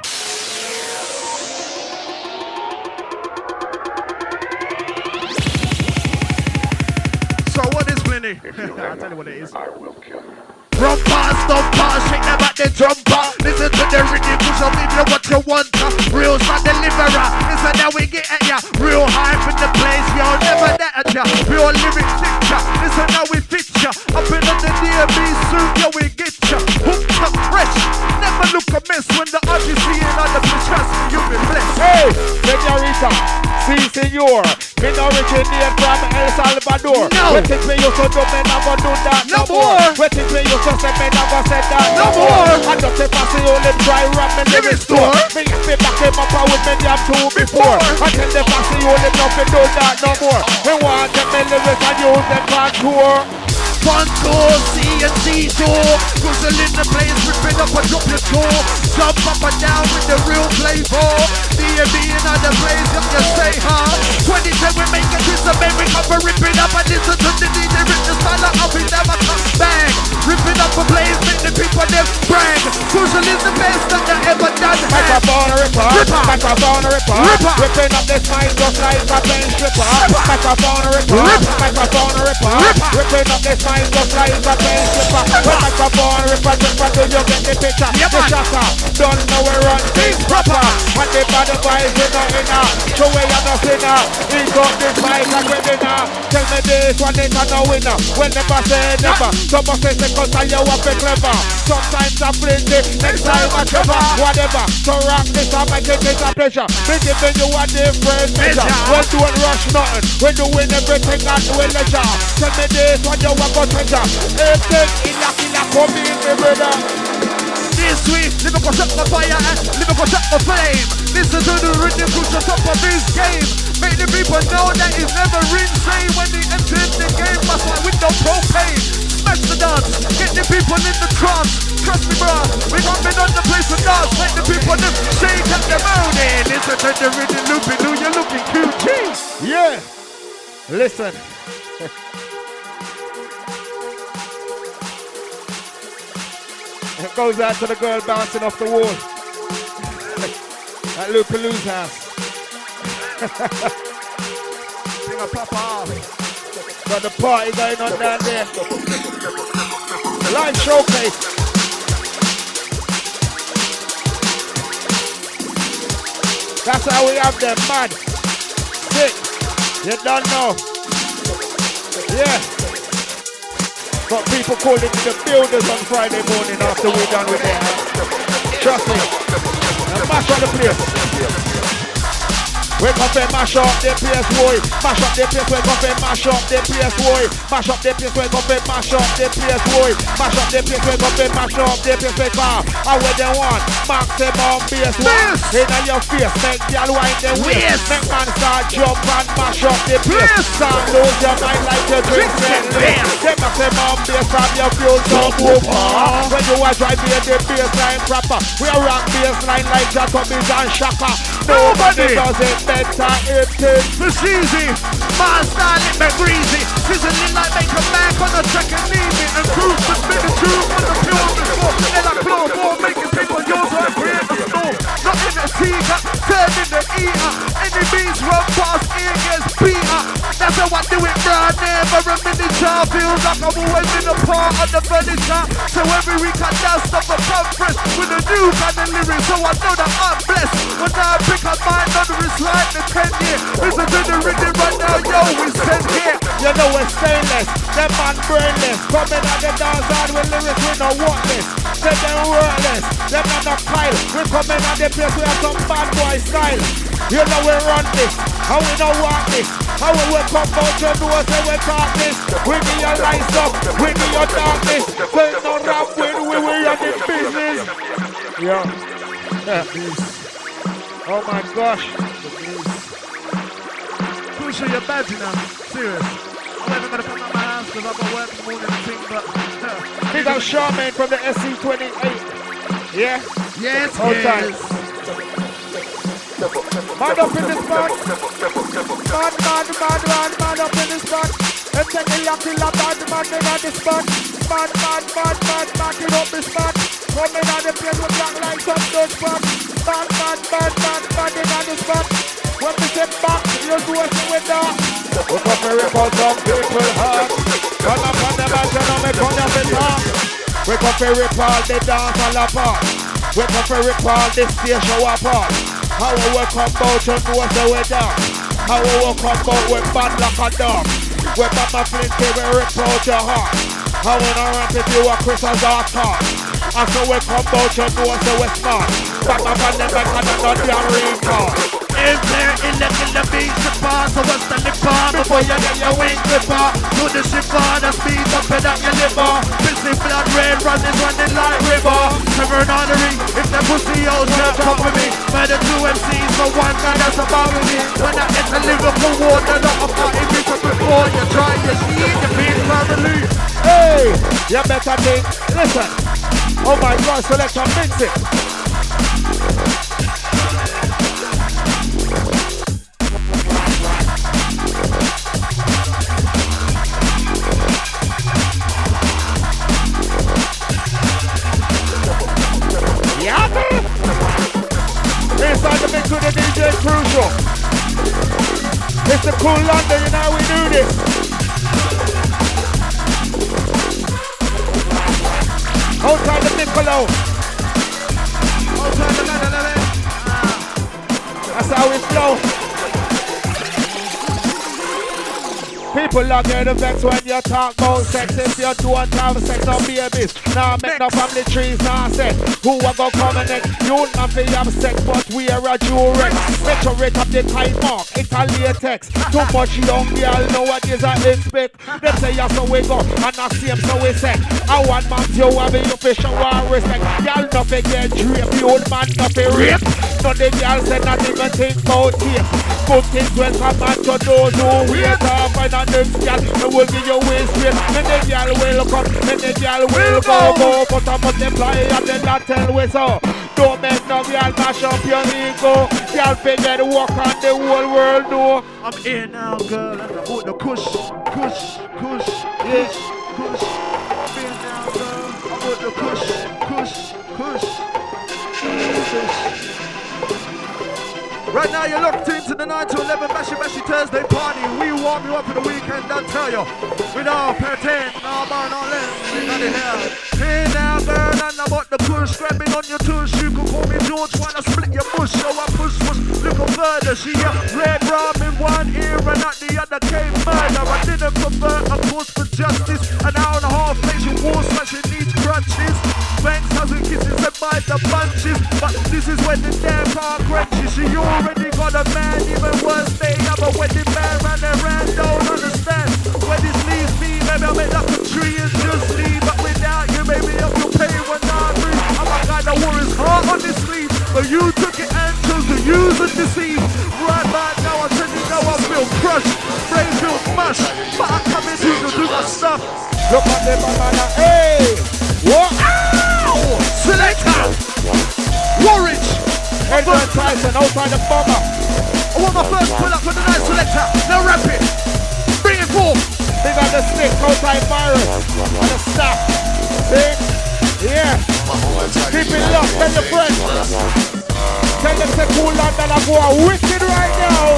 [SPEAKER 2] So what is Blinny? I'll tell you what it is.
[SPEAKER 3] I will kill you.
[SPEAKER 2] Rumpa, stompa, shake them at the jumper. Listen to the rhythm, push up if you what you want. Real son deliverer, listen now we get at ya. Real hype in the place, yo, never that at ya. Pure lyric picture, listen now we fit ya. Up in the DMB suit, yo we get ya. Hooked up fresh, never look a mess. When the artist seeing on the place, trust me, you be blessed.
[SPEAKER 1] Hey, señorita, si senor. Me no originate from El Salvador.
[SPEAKER 2] No.
[SPEAKER 1] What think me you so do, me never do that
[SPEAKER 2] No more.
[SPEAKER 1] What think me you so say, me never said that
[SPEAKER 2] No more.
[SPEAKER 1] I don't say pass the only dry rum in the
[SPEAKER 2] Live
[SPEAKER 1] store.
[SPEAKER 2] store.
[SPEAKER 1] Me have to back him up with me damn two before. I tell the pass the only nothing do that no more. Me want them me lyrics and use them for tour.
[SPEAKER 2] Front door, C&C door. Guzzle in the place, rip it up and drop your toe. Jump up and down with the real flavor. D&B in other place, up your stay hard. 2010 we make a twist and make we come and rip it up and listen to the DJ rip the style up and never come back. Rip it up a place, make the people them brag. Guzzle is the best that they ever done.
[SPEAKER 1] Microphone ripper, microphone ripper, ripping up this mic just like a bench stripper. Microphone ripper, microphone ripper, ripping up this mic just like a bench stripper. When microphone ripper, do you get the picture? The shocker, don't know we run things proper. And the bad boys we no inner, show we are no sinner. He's got this mic like we dinner. Tell me this one ain't a no winner. When never say never, some say cause you are be clever. Sometimes I flinty, next time I clever. Whatever, so rock this I make it a pleasure. Me giving you a different measure. We don't rush nothing, we doing everything at we leisure. Tell me this one you are go treasure. Everything killer come in me brother.
[SPEAKER 2] This week, Liverpool shut the fire and Liverpool shut the flame. Listen to the rhythm push the top of his game. Make the people know that he's never insane. When he entered the game, must like with no propane. Smash the dance, get the people in the trance. Trust me, bruh, we gon' been on the place for dance. Make the people just shake up their mountain. Listen to the rhythm looping, do you looking cute? Jeez.
[SPEAKER 1] Yeah, listen. It goes out to the girl bouncing off the wall at Lupa Lou's house.
[SPEAKER 2] Bring a pop off.
[SPEAKER 1] Got the party going on down there. Live showcase. That's how we have them, mad, sick. You don't know. Yeah. Got people calling in the builders on Friday morning after we're done with them. Trust me. And mash on the place. Wake up and mash up the place, boy. Mash up the place, wake up and mash up the place, boy. Mash up the place, wake up and mash up the place, boy. Mash up the place, wake up and mash up the place, wake up. And where they want, maximum bass, boy. In your face, make y'all wind them waist. Make man start jump and mash up the place. Can't lose your mind like you drink Bentley. Them a say mom bass from your fuse so move on. When you are driving the bassline proper, we are rock bassline like Jacobis and Shaka. Nobody does it better. It is
[SPEAKER 2] easy. My style it make greasy. Sizzling like make a back on the track and leave it. And cruise to spin the tube on the pure before. And I blow more making people yours or create the storm. Not in the seeker, turn in the eater. Enemies run past, ear gets beater. That's how I do it, bro. Never a miniature. Feels like I'm always in a part of the furniture. So every week I dust up a conference with a new kind of lyrics. So I know that I'm blessed. When I pick up mine under it's like the 10 year. Listen to the rhythm right now, yo, we send here.
[SPEAKER 1] You know we're stainless, them man brainless. Coming at the dance hall with lyrics we no worthless. Say them worthless, them not a pile. We coming at the place we have some bad boy style. You know we run this, how we don't want this. How we will come out your door, say we talk this. We need your lights up, we need your darkness. So it's no rap when we run the business. Yeah. Oh my gosh.
[SPEAKER 2] Crucial, you're bad, you know. Serious. I'm never gonna put my hands because I've got work in the morning and thing, but
[SPEAKER 1] big up Charmaine from the SC28. Yeah?
[SPEAKER 2] Yes,
[SPEAKER 1] yes. Man up in this spot. Man up in this spot. Let's take a lock in the bad man in the spot. Man in up the spot. Coming on the place with black lights up the spot. Man in the spot. When we step back, you're doing it with that. We come to report some people hard. Run up on the man, and make on your guitar. We come to report the dance all apart. We come to report the station apart. How we will come out and know the way down. How we will come out with bad like a dog. We Mama Flinty, we rip out your heart. How we not rap if you a Chris as our talk. And so we come out and know the way smart. Back up on the back and not the recall.
[SPEAKER 2] Is there in the beach to pass? So what's the lip bar before you get your wing clipper? Do the shipper, the speed up and up your liver. Pissing blood red, running like river. Severing artery, if the pussy old shirt come with me. Murder 2 MCs for one guy that's about with me. When I get to Liverpool water, not a party people before you try your shit, you feel family.
[SPEAKER 1] Hey, you better think, listen. Oh my God, select and mix it. Inside the mix with the DJ Crucial. It's the cool London, you know how we do this. Outside the Niccolo.
[SPEAKER 2] Outside the London.
[SPEAKER 1] That's how we flow. People love you the vex when you talk about sex. If you don't have sex on babies, nah make no family trees, nah sex. Who a go come next? You not fi have sex, but we are a Durex. Decorate up the time mark, it's a latex. Too much young girl know what is I expect. They say yes so we go, and I see him so we say. I want man you have you fi show and respect. Girl no fi get draped, the old man no fi rape. None the girl say not even think about tape. Good things welcome man to those who wait up and next girl, I will give you way straight. And the girl will come, and the girl will go. But I multiply and then I tell we so. Don't make no girl mash up your ego. Girl figure to walk on the whole world know.
[SPEAKER 2] I'm here now, girl, and I put the kush.
[SPEAKER 1] Yes.
[SPEAKER 2] Kush. I'm here now, girl, I put the kush. Right now you're locked into the 9 to 11 Bashy Thursday party. We warm you up for the weekend, I'll tell you. We don't pretend, no bar, no lens, we got it here. Hey now girl, and I bought the push, grabbing on your tush. You can call me George, wanna split your bush. So I push, little further. She a red rum in one ear and not the other came murder. I didn't convert a cause for justice. An hour and a half nation war smashing each crunches. Banks, hugs and kisses and by the bunches. But this is when the damn car crunches. She already got a man, even worse, they have a wedding band round their rand, don't understand. When this leaves me, maybe I'll make up a tree and just leave. But without you, maybe I will pay when I breathe. I'm a guy that wore his heart on his sleeve. But you took it and chose to use and deceive. Right now I'm sending no rush, Brainfield mush, but I come in to do my stuff.
[SPEAKER 1] Look at them, banana. Hey! What?
[SPEAKER 2] Ow! Selector! Warwich!
[SPEAKER 1] Edward Tyson outside the bomber.
[SPEAKER 2] I want my first pull up for the night, Selector. Now rap it. Bring it forth.
[SPEAKER 1] They got the stick outside virus. And the stuff. See? Yeah. Keep it locked, tell your friends. Tell them to cool down that I go wicked right now.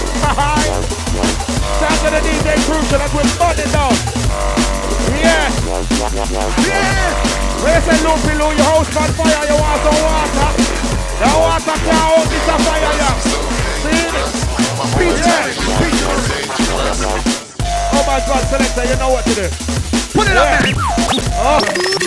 [SPEAKER 1] Shout to the DJ Crucial as we're burning down. Yeah. Yeah. Where you say Loopy Lou, your house on fire, you want some water. The water can't hold this a fire, yeah. See? Yeah. Oh my God, Selector, you know what to do.
[SPEAKER 2] Put it up, man.
[SPEAKER 1] Oh.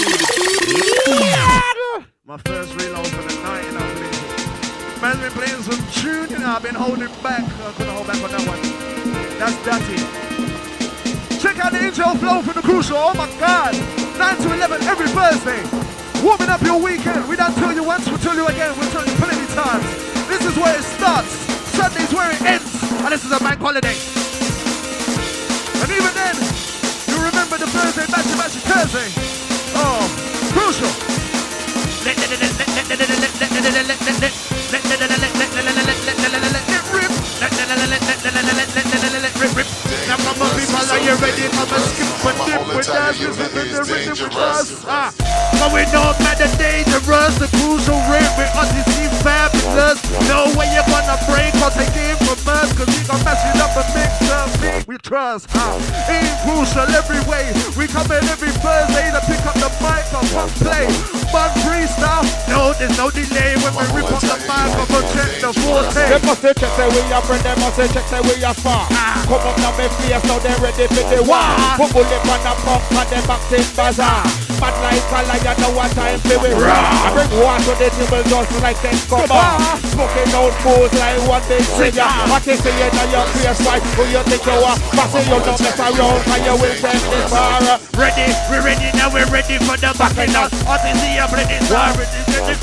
[SPEAKER 2] My first reload for the night, and I've been playing some tune, and I've been holding back. I couldn't hold back on that one. That's dirty. Check out the intro flow for the Crucial. Oh my God. 9 to 11 every Thursday. Warming up your weekend. We don't tell you once, we'll tell you again. We'll tell you plenty times. This is where it starts. Sunday's where it ends. And this is a bank holiday. And even then, you remember the Thursday, Matchy Thursday. Oh, Crucial. Let it rip. Now come on people, are you ready? Come and skip and dip with us. This is the rhythm with us. But we know that the dangerous, the Crucial rip with us is fabulous. No way you wanna break or take it from us, cause we gon' mess it up and mix up things we trust. In Crucial every way. We come in every Thursday to pick up the mic and pump play. Fun freestyle. No, there's no delay when we rip up the mic and check the forte.
[SPEAKER 1] They must say check say we are friend, they must say check say we are far. Come up now, me face, now they ready for the war. Put bullet on the pump and them back in bazaar. Mad like a lion, no one time for we raw. I bring water to the table just like ten cover. Smoking out fools like one big cigar. What is it in your face, right? Who you think you are? Passing you don't mess around and you will take this far.
[SPEAKER 2] Ready, we're ready now, we're ready for the backing up. What is the play this far? We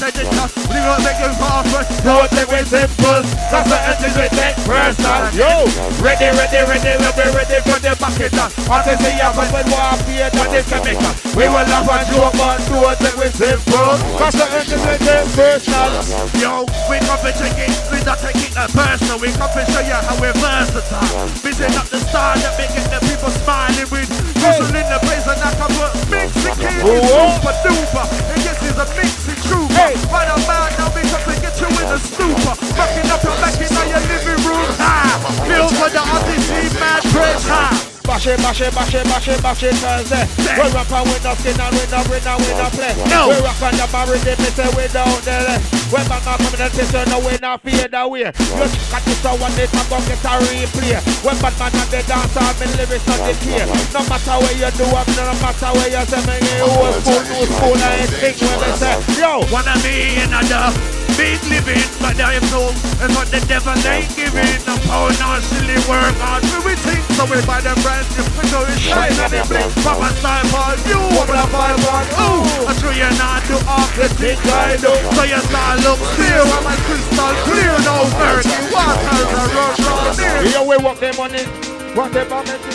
[SPEAKER 2] don't make you fast, but don't take it simple. That's the ending we take personal.
[SPEAKER 1] Yo,
[SPEAKER 2] ready, we'll be ready for the backing up. What is the when we're here, that is the maker. We will laugh and joke, but don't take it simple.
[SPEAKER 1] that's the ending we take personal.
[SPEAKER 2] Yo, we come to check it, we not take it personal. We come to show you how we're versatile. Visit up the star that making the people smiling with. Crucial in the place and I can put mixing king super duper. And yes, it's a mixing trooper. Right about now, we come to get you in a stupor. Backing up your back in your living room. Feel for the RTC mad pressure.
[SPEAKER 1] Bash it, Thursday. We rock and we no skin and we no play.
[SPEAKER 2] No.
[SPEAKER 1] We rock on the barricade, me say we down there. We bang up in the station, no we not fade away. You got this one, they can go get a replay. When Batman and the dancer, me lyrics not decay. No matter where you do, no matter where you say, me old school, new school, I ain't think when they say, yo.
[SPEAKER 2] Wanna be another big living, but I am no, and what the devil ain't giving. I'm power not silly work hard, we think so we buy them brand new picture is shine and they blink. Papa style for you, what I buy one, ooh. I'm sure you're not do off the things I do. So your style looks clear, and my crystal clear, no murky waters are run near.
[SPEAKER 1] Yo, we walk them money, walk them on it.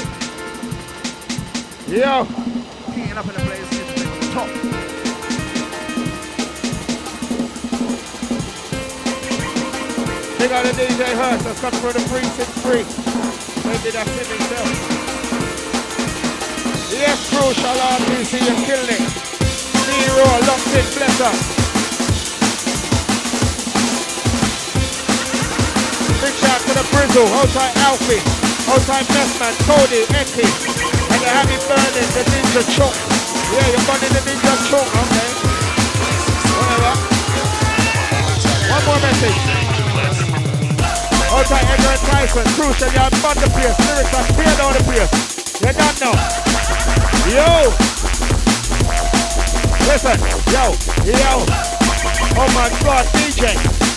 [SPEAKER 1] Yo.
[SPEAKER 2] Keying up in the place, it's on the top.
[SPEAKER 1] They got a DJ Hurst that's coming for the 363. They did that to themselves. Yes, Crucial RTC, you're killing it. Zero, locked in, bless up. Big shout to the Brizzle, outside Alfie, outside Messman, Cody, Eki, and the Happy Burning, the Ninja Choke. Yeah, you're burning the Ninja Choke, okay. Whatever. One more message. Outside Edward Tyson, Crucial, you're on the place. Lyrics are clear down the place. You don't know. Yo! Listen, yo! Oh my God, DJ!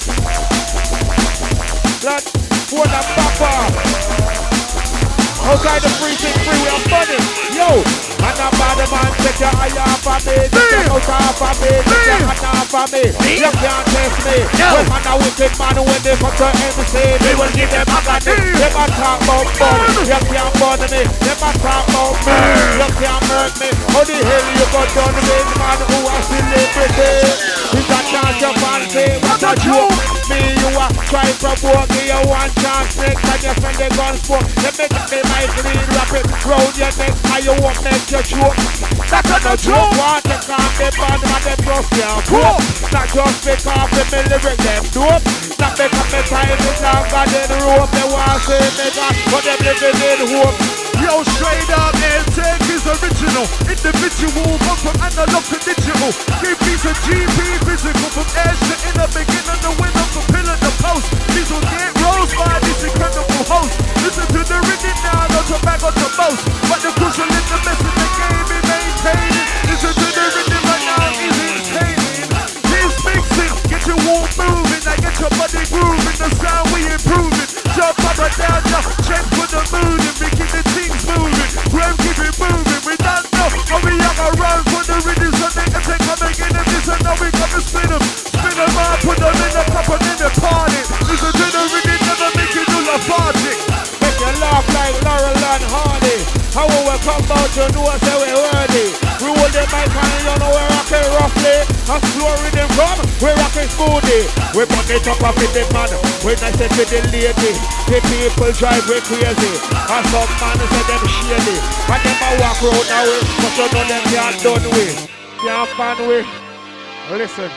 [SPEAKER 1] Blood, for the papa! Outside the 363, we are funny! Yo! And a bad man, take your eye off of me, take your mouth off of me, take your hand off of me. You can't test me. When man a wicked man, when they come to MC, we will give them agony. They a talk about bun. You can't burn me. Them a talk about burn. You can't hurt me. How the hell you got done with man who a celebrity? With a chance you fancy. What a joke. Me, you a try to provoke me. You want chance next time you spend the gun smoke. You make me my clean wrap it round your neck. And you won't make your choke. That's not a joke. Want to calm the band and them just can't cope. Not just because the lyrics them dope. Not because me time is longer than rope. They want to say me God, but them living in hope.
[SPEAKER 2] Yo, straight up, L-Tech is original. Individual, come from analog to digital. Give me some GP physical from edge to inner beginning, the winner from pillar to post. These will get rose by this incredible host. Listen to the rhythm now, not to back on the most. But the crucial is the message the game is maintaining. Listen to the rhythm right now, is insane. He's mixing, get your wall moving, now get your body grooving. The sound we improving. Jump up and down, just check for the mood and we keep the things moving. We'll keep it moving, we don't know how we are gonna run for the rhythm so they can take come again and this and now we come and spin them out, put them in the cup and in the party. Listen to the rhythm, never make you do lethargic.
[SPEAKER 1] Make you laugh like Laurel and Hardy. How we come out, you know say we worthy. We hold the mic and you know we're rocking roughly. And slow rhythm come, we're rocking smoothly. We put it up with the man, we nice it with the lady. The people drive we crazy. And some man say them shady. And them a walk round now, but you know them can't done with. Can't fan with. Listen.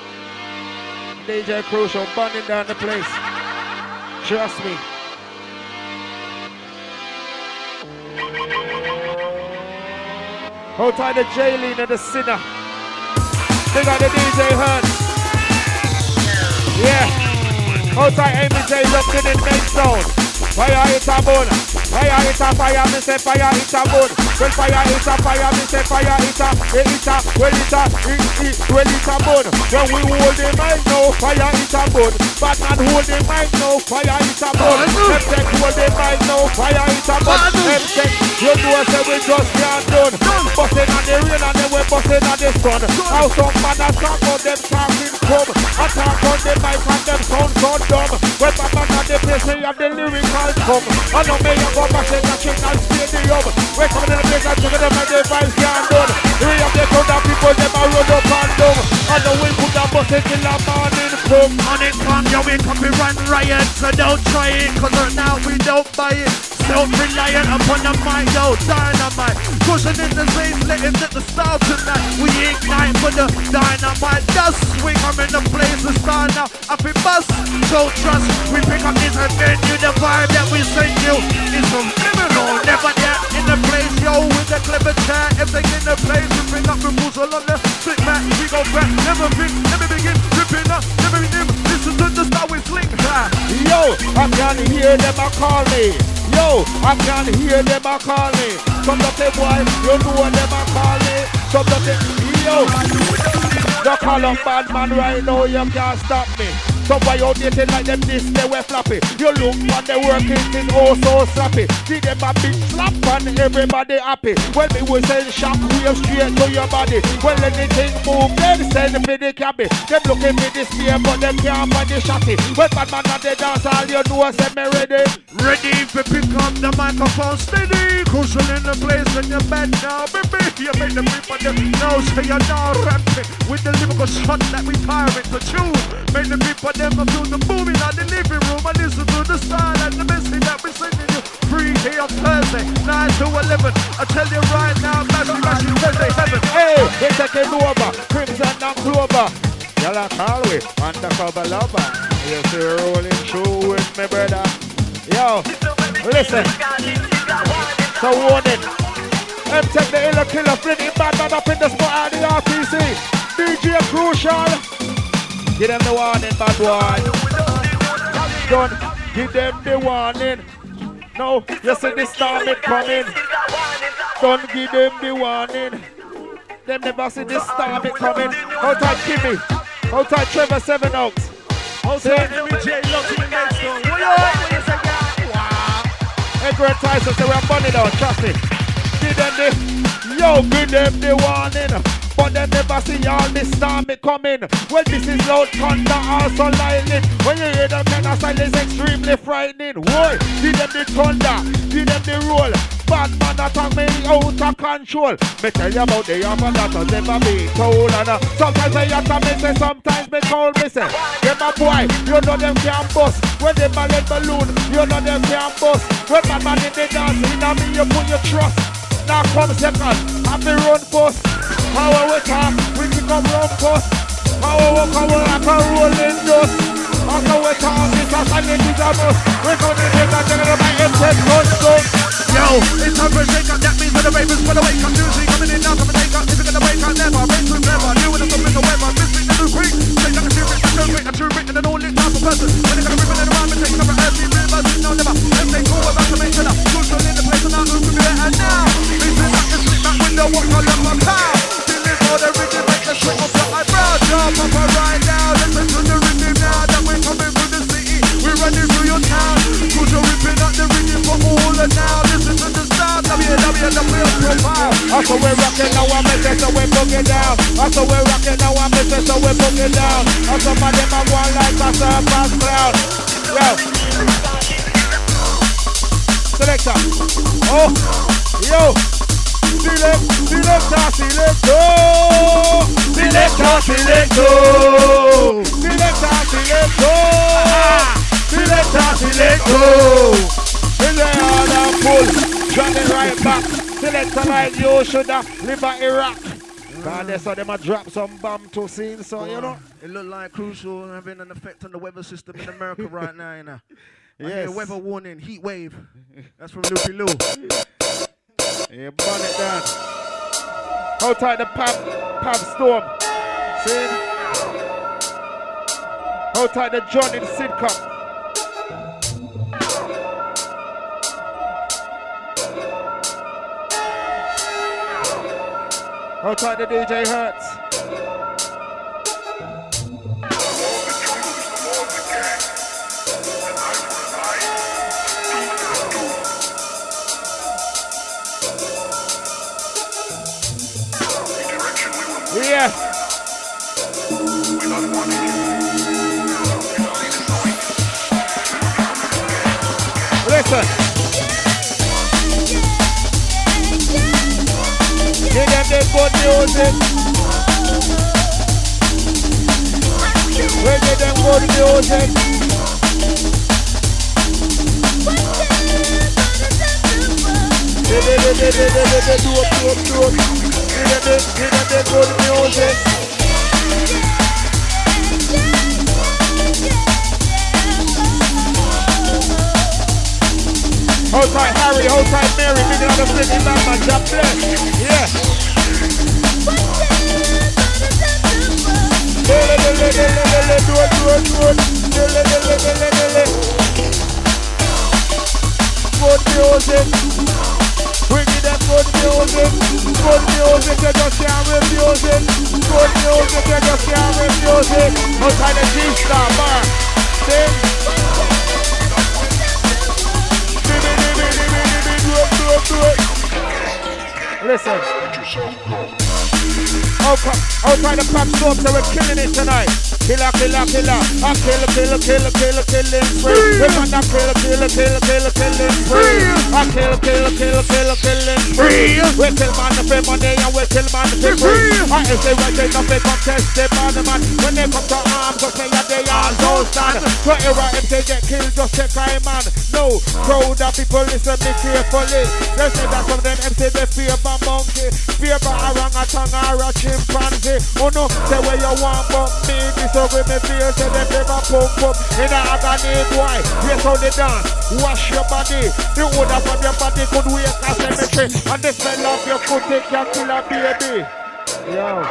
[SPEAKER 1] DJ Crucial burning down the place. Trust me. Outside the Jaylene and the Sinner. They got the DJ Hearn. Yeah. Outside Amy J looking in main zone. Fire hit a bone. Fire hit a fire, me say fire hit a bone. When fire hit a fire, me say fire hit a. Well hit a bone. When we hold the mic now, fire hit a bone. Batman hold the mic now, fire hit a bone. M-Tech hold the mic now, fire hit a bone. M-Tech, you know say we just can't done. Busting on the rain and then we busting on the sun. How some man a talk about them talking come. I talk on the mic and them sound so dumb. When Batman at the place where you have the lyrical come. I know me you go back to the National Stadium. We come to the place and check them and the vibes can't done. We have the crowd of people them a run up and down. I know we put that bus till the morning come.
[SPEAKER 2] Morning come, yo, we come, we run riot. So don't try it, cause right now we don't buy it. Self-reliant upon the mic, yo, dynamite. Pushing in the race, letting it the start tonight. We ignite for the dynamite. Dust swing, I'm in the place to start now. I feel bust, so trust. We pick up this and venue. The vibe that we send you is subliminal. Never there in the place, yo, with the clever chat. Everything in the place, we bring up the muzzle on the stick mat. We go back, never think, never begin. Ripping up, never begin. Listen to the start we fling.
[SPEAKER 1] Yo, I can hear them a call me. Yo, I can hear them a call me. Some of the boy, you know them a call me. Some of the, yo, the call of bad man right now, you can't stop me. Somebody out there like them this, they were flappy. You look on the working thing, oh so slappy. See them a big slap and everybody happy. When me will send shockwave straight to your body. When anything move, then send for the cabby. Them looking for this spear, but them can't find the shotty. When bad man at the dance, all you know say me ready.
[SPEAKER 2] Ready to pick up the microphone steady. Crucial in the place when you're bad now, baby. You make the people know, say you're now ramping. With the lyrical shot that we pirate the tune. Make the people them feel the booming on the living room. I listen to the style and the message that we sending you. Free here on Thursday, 9 to 11. I tell you right now, mashing Thursday heaven.
[SPEAKER 1] Hey, they taking over, Crimson and Clover. Y'all are call we, undercover lover. You see rolling through with me, brother. Yo, listen. So warning. M-Tech the iller killer, flinging bad man up in the spot at the RTC. DJ Crucial. Give them the warning, bad boy. Don't give them the warning. No, you see the storm it coming. Don't give them the warning. Them never see the storm it coming. Outside Kimmy. Outside Trevor 7 Oaks.
[SPEAKER 2] Outside MJ Locking in Maidstone. What you say, guy? Wow.
[SPEAKER 1] Edward Tyson say we're bunny down, trust me. Give them the, yo, give them the warning. but they never see all this storm me coming. Well, this is loud thunder, also lightning. When you hear them kind of style, it's extremely frightening. Whoa, see them the thunder, see them the roll. Bad man attack me out of control. Me tell you about the offer that has never been told. And sometimes I have to me say, sometimes me cold me say, yeah my boy, you know them can't bust. When they let balloon, you know them can't bust. When bad man in the dance, in me you put your trust. Now come second, have the run first. How we talk, we kick up run first. How we walk away like a rolling dust. After we talk, it's a silent is a bus. We're going to take that together by M10 touchdown.
[SPEAKER 2] Yo, it's time for a shake up. That means when the ravens for the wake up. Music coming in now, come and take up. If you're gonna wake up, never. Rain too clever. New with a something or weather. Mystery never quick. Take like a true written, a true written, and all lit type of person. When they're gonna rip it around and take up an earthy rivers, no never. Let's take all about to make sure that. Crucial in the place and I'm moving it and now. Listen up and slip back window, walk on up my power. Feeling all the rhythm, make the sweat off my brow. Jump up and right now. Listen to the rhythm now that we're coming through the city. We're running through your town. Crucial ripping up the rhythm for all and now. Listen to the stars, WWW profile.
[SPEAKER 1] Also we're rocking now, I'm missing, so we're booking down. Also we're rocking now, I'm missing, so we're booking down. Also my them have one like a surface cloud. Yo. Selector. Oh. Yo. Selector. In the other pull, running right back. Selector like you shoulda live in Iraq. God, they saw them a drop some bomb to scene, so you know.
[SPEAKER 2] It looked like Crucial having an effect on the weather system in America right now, you know.
[SPEAKER 1] Yes.
[SPEAKER 2] Weather warning, heat wave. That's from Loopy Lou.
[SPEAKER 1] Yeah, burn it down. Hold tight the Pab Storm. See? Hold tight the John in the Sid Cup. Hold tight the DJ Hertz. Yeah. Listen. Give them the good music. We give them good music. Give them the good music. Hold tight Harry, hold tight Mary, big up the flipping man, man, God bless. Yeah. Good music. We give them good music. Good music, you just can't refuse it. Good music, you just can't refuse it. Hold tight the G-Star bar. See? Listen. I'll try to pop storm, so we're killing it tonight. Killer. I killing spree. We're gonna killing spree. I killing spree. We kill man for money and we kill man for free. I say right there, nothing contested man, man. When they come to arms, just say that they all don't stand. Whatever if they get killed, just check I man. No, crowd of people listen me carefully. They say that some of them MC they fear by monkey, fear by orangutan or a chimpanzee. Oh no, say where you want but me, this over me feel, say them never pump up in a agony boy. Here's how they dance, wash your body. The odor from your body could wake a cemetery, and the smell of your foot take your killer baby. Yo.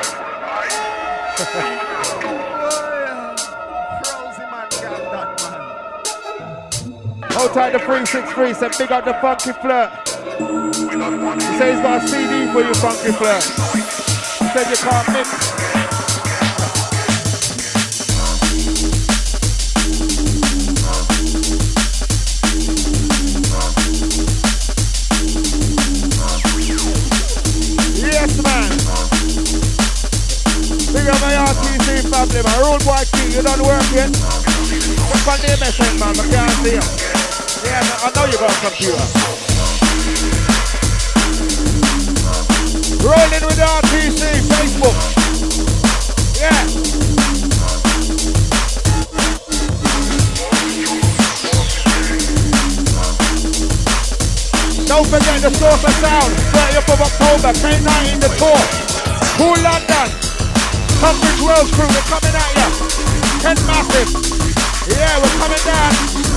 [SPEAKER 1] Hold tight the 363, say big up the Funky Flirt. He said he's got a CD for you, Funky Flirt. He said you can't mix. Yes, man. them. A road boy key, you don't work yet. What's my name, man? I can't see you. Yeah, I know you got a computer. Rolling with RTC, Facebook. Yeah. Don't forget the Source of Sound, 30th of October, K9 in the tour. Cool London, Tunbridge Wells crew, we're coming at ya. Ken Massive, yeah, we're coming down.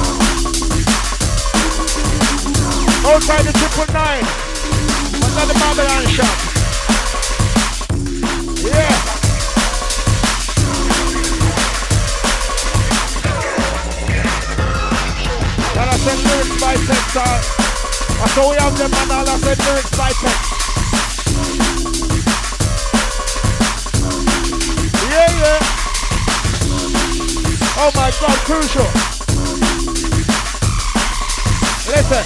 [SPEAKER 1] Outside the 999, another Babylon shot. Yeah. And I said lyrics by Texas. I saw we have them and all I said lyrics by text. Yeah, yeah. Oh my God, crucial. Listen.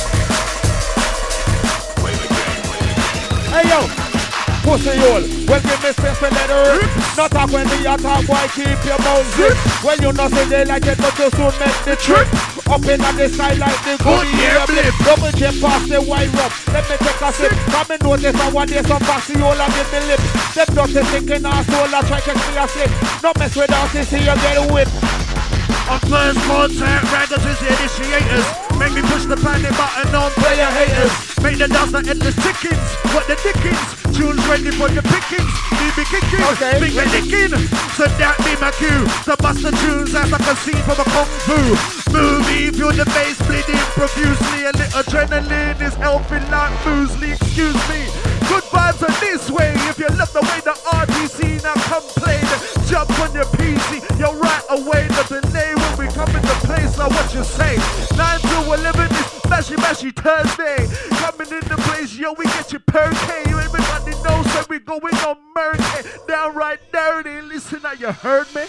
[SPEAKER 1] Hey yo, pussy all. When we miss this and let her not talk when we attack, why keep your mouth zip? When you know say they like it, but you soon make the trip. Up in on the side like the good year blip. Double check past the white rub. Let me take a sip. Come and notice I want this some fasciola give me lip. Them dirty thinking our soul, I try to catch me a slip. No mess with us, see you get whipped.
[SPEAKER 2] On first contact, raggers is the initiators. Make me push the panic button on player haters. Make the dance the endless tickings. What the dickens? Tunes ready for the pickings. Me be kicking,
[SPEAKER 1] okay.
[SPEAKER 2] big me licking. So that be my cue. To bust the tunes as I can see from a kung fu movie. Feel the bass bleeding profusely. A little adrenaline is helping like muesli. Excuse me. Good vibes are this way. If you love the way the RTC now come play, jump on your PC. You're right away. The delay when we come in the place. Now what you say? 9 to 11 is Bashy Thursday. Coming in the place, yo, we get you per K. You everybody knows that we going on murky. Downright dirty. Listen, now you heard me.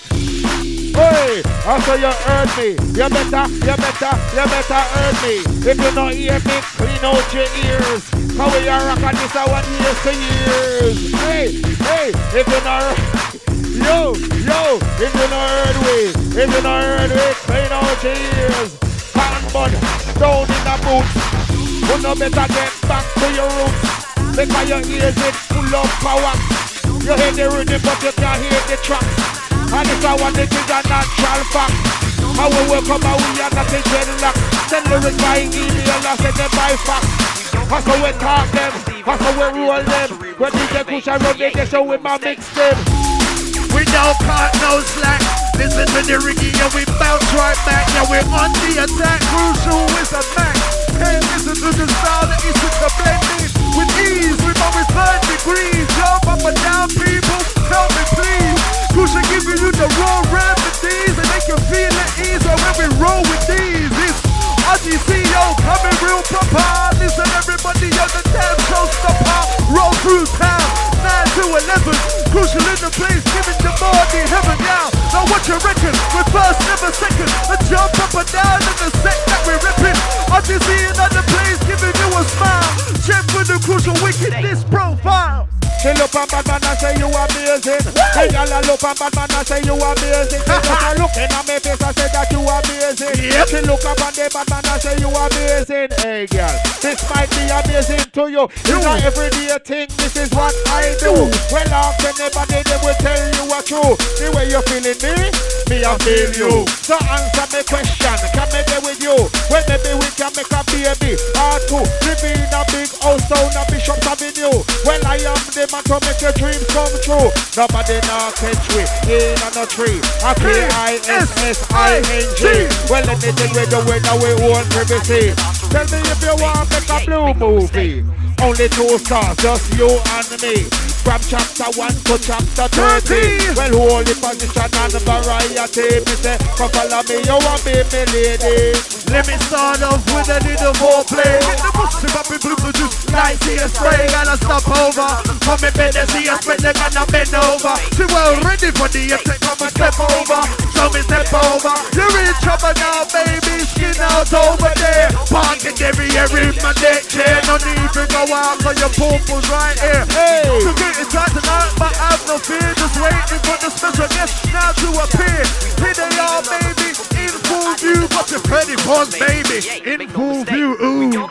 [SPEAKER 1] Hey, after you heard me, you better heard me. If you don't hear me, clean out your ears. How we are rocking this I want years to years. Hey, if you not yo, if you not heard me, clean out your ears. Cotton bud, down in the boots. You no better get back to your roots. Because your ears is full of power. You hear the rhythm but you can't hear the track. And if I want it is a natural fact. How we welcome how we are not a dreadlock. Send lyrics by email and send them by fax. That's how we talk them, that's how we roll them. When DJ Kusha run they get show with my mix them.
[SPEAKER 2] We don't cut no slack. Listen to the Ricky and we bounce right back. Yeah, we're on the attack. Crucial is a Mac. Hey, listen to the style that is with the blending. With ease, with always 3rd degrees. Jump up and down, people. Tell me please. Crucial giving you the raw remedies and make you feel at ease. And when we roll with these, it's RTCO coming real proper. Listen, everybody on the damn showstopper. Roll through town. 9 to 11, crucial in the place, giving the body heaven now. Now what you reckon? We're first, never second. A jump up and down in the set that we're ripping. RTC in the place, giving you a smile. Check for the crucial wickedness profile.
[SPEAKER 1] She look on bad man and say you amazing. Hey girl, I look on bad man and say you amazing. She just looking at me face and say that you amazing. Yep. She look up on the bad man and say you amazing. Hey girl, this might be amazing to you. It's not everyday thing, this is what I do. Well, ask anybody, they will tell you what true. The way you're feeling me I feel you. So answer me question, can me be with you? When maybe we can make a baby or two. Live in a big house down a Bishop's Avenue. Well, I am the man to make your dreams come true. Nobody now catch we in on a tree. A K-I-S-S-I-N-G. Well, anything we do with our own privacy. Tell me if you want to make a blue movie. Only 2 stars, just you and me. From chapter 1 to chapter 30. Well, hold the position and variety. Me say, come follow me, you want be me lady.
[SPEAKER 2] Let me start off with a little foreplay. Get the pussy poppy blue juice, like see a spray, gotta stop over. Come me better see a spread, they gonna bend over. She well ready for the attack, come and step over. So me step over. You're in trouble now, baby, skin out over there. Parking derriere in my neck chair. No need to go out cause your poof right here.
[SPEAKER 1] Hey.
[SPEAKER 2] To get inside tonight, but I have no fear. Just waiting for the special guest now to appear. Here they are, baby, in full view. But you're ready for baby, in full view. Ooh.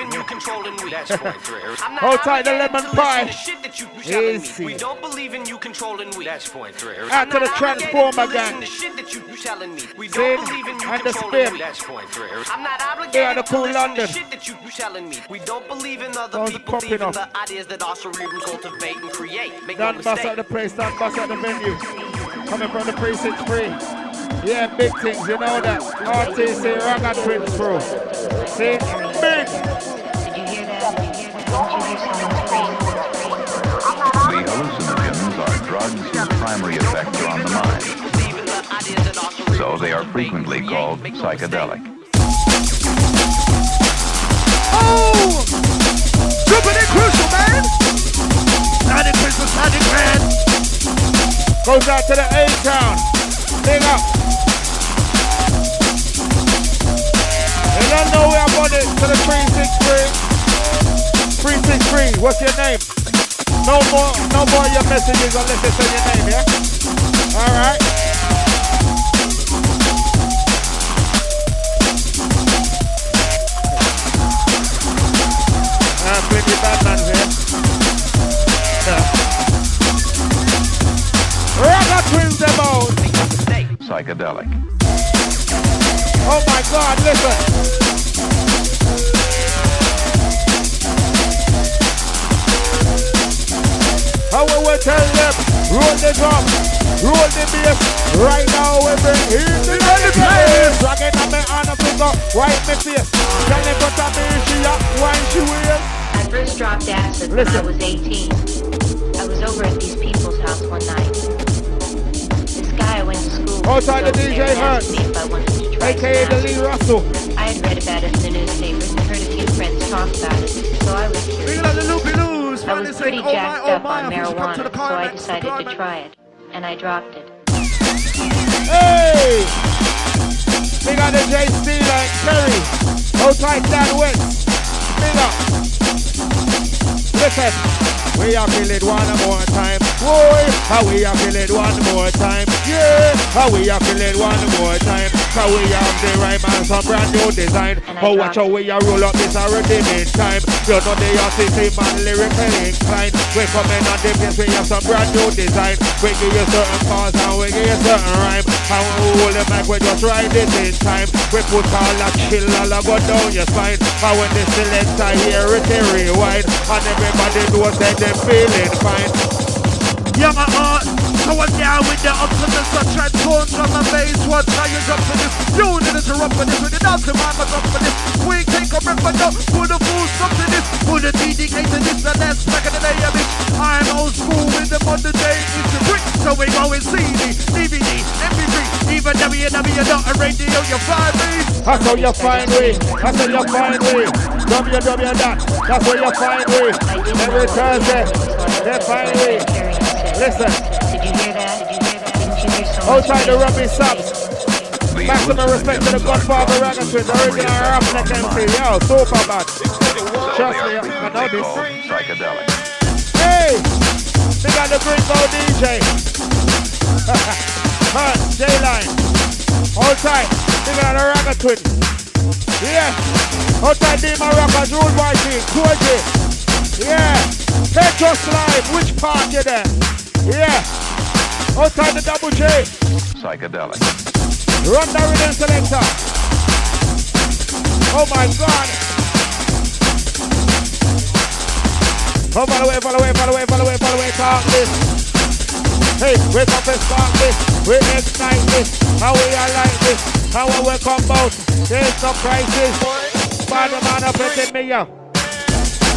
[SPEAKER 1] Hold tight the lemon pie. Easy.
[SPEAKER 4] We don't believe in you controlling we. That's point 3.
[SPEAKER 1] Out to the Transformer gang.
[SPEAKER 4] We
[SPEAKER 1] don't
[SPEAKER 4] believe in you
[SPEAKER 1] and the
[SPEAKER 4] controlling
[SPEAKER 1] spin.
[SPEAKER 4] we. That's point 3. I'm not obligated
[SPEAKER 1] They are the cool
[SPEAKER 4] to listen
[SPEAKER 1] London.
[SPEAKER 4] to shit that you telling me. We don't believe in other
[SPEAKER 1] Sounds
[SPEAKER 4] people,
[SPEAKER 1] popping
[SPEAKER 4] believe in
[SPEAKER 1] off.
[SPEAKER 4] the ideas that our cerebrums cultivate and create. Make no
[SPEAKER 1] Don't bust
[SPEAKER 4] mistake.
[SPEAKER 1] at the place, don't bust at the venue. Coming from the precinct 3. Yeah, big things, you know that. RTC, Raga Twins Pro. See? Big!
[SPEAKER 3] The hallucinogens are drugs whose primary effects are on the mind. So they are frequently called psychedelic.
[SPEAKER 2] Oh! Jumping in crucial, man! Signing Christmas, signing grand.
[SPEAKER 1] Goes out to the A-Town. Big up. You don't know where I'm on it to the 363. 363, what's your name? No more your messages unless it's in your name, yeah? Alright. Plenty bad man here. Yeah. Raga Twins them out.
[SPEAKER 3] Psychedelic.
[SPEAKER 1] Oh my God, listen. How we will tell them, roll the drum, roll the bass. Right now we bring in the place. Rockin' on me on a figure, wipe me face. Tell them what I mean, she up, why she wears.
[SPEAKER 5] I first dropped acid when I was 18. I was over at these people's house one night. This guy I went to school with
[SPEAKER 1] outside the DJ
[SPEAKER 5] asked me if I wanted to try
[SPEAKER 1] aka the Lee Russell.
[SPEAKER 5] I had read about it in the newspapers and heard a few friends talk about it, so I was
[SPEAKER 2] Bring
[SPEAKER 5] curious.
[SPEAKER 2] it like the loopy-loos.
[SPEAKER 5] I was pretty jacked up on marijuana, so I decided to try it, and I dropped it.
[SPEAKER 1] Hey! Big up the J Steel and Kerry. Outside Dan West. Big up. Listen. We are kill it one more time. Boy, how we are kill it one more time. Yeah, how we are kill it one more time. How we have the rhyme and some brand new design. But watch how we are roll up this already in time. You know they are city man lyrically inclined. We coming on the place, we have some brand new design. We give you certain cause and we give you certain rhyme. And we hold the mic, we just ride it in time. We put all that chill, all that go down your spine. And when the selector hear it, they rewind. And everybody knows that they feeling fine.
[SPEAKER 2] Young at heart, so I'm down with the optimus. I transform from my face. Watch how you jump for this. You did it to run for this. With the dancing man, I jump for this. We take a breath, but no, put a full stop to this. Put a DDK to this, and that's back in the day, bitch. I'm old school with the modern day. It's a brick, so we go with CD, DVD, MP3, even www.radio, you find me.
[SPEAKER 1] That's how you find me. That's how you find me. www. That's where you find me. Every Thursday, they find me. Listen.
[SPEAKER 5] Did you hear that? Didn't you hear so much?
[SPEAKER 1] Outside the Rugby Subs. Maximum respect to the Godfather Raga Twins, the original Roughneck MC. Yo, super bad. Trust me, I know this.
[SPEAKER 3] Psychedelic.
[SPEAKER 1] Hey! They got the Gringo DJ. Man, J-Line. Outside, they got the Raga Twins. Yeah. Outside Dima Rockers, Rule by Team, Koji. Yeah. Petro Slime, which part you there? Yeah. Outside the Double J.
[SPEAKER 3] Psychedelic.
[SPEAKER 1] Run the rhythm selector. Oh my God. Oh, follow away, talk this. Hey, we come to start this. We ignite this. How we are like this. How we come out. There's no crisis. Bad man up in me, yo.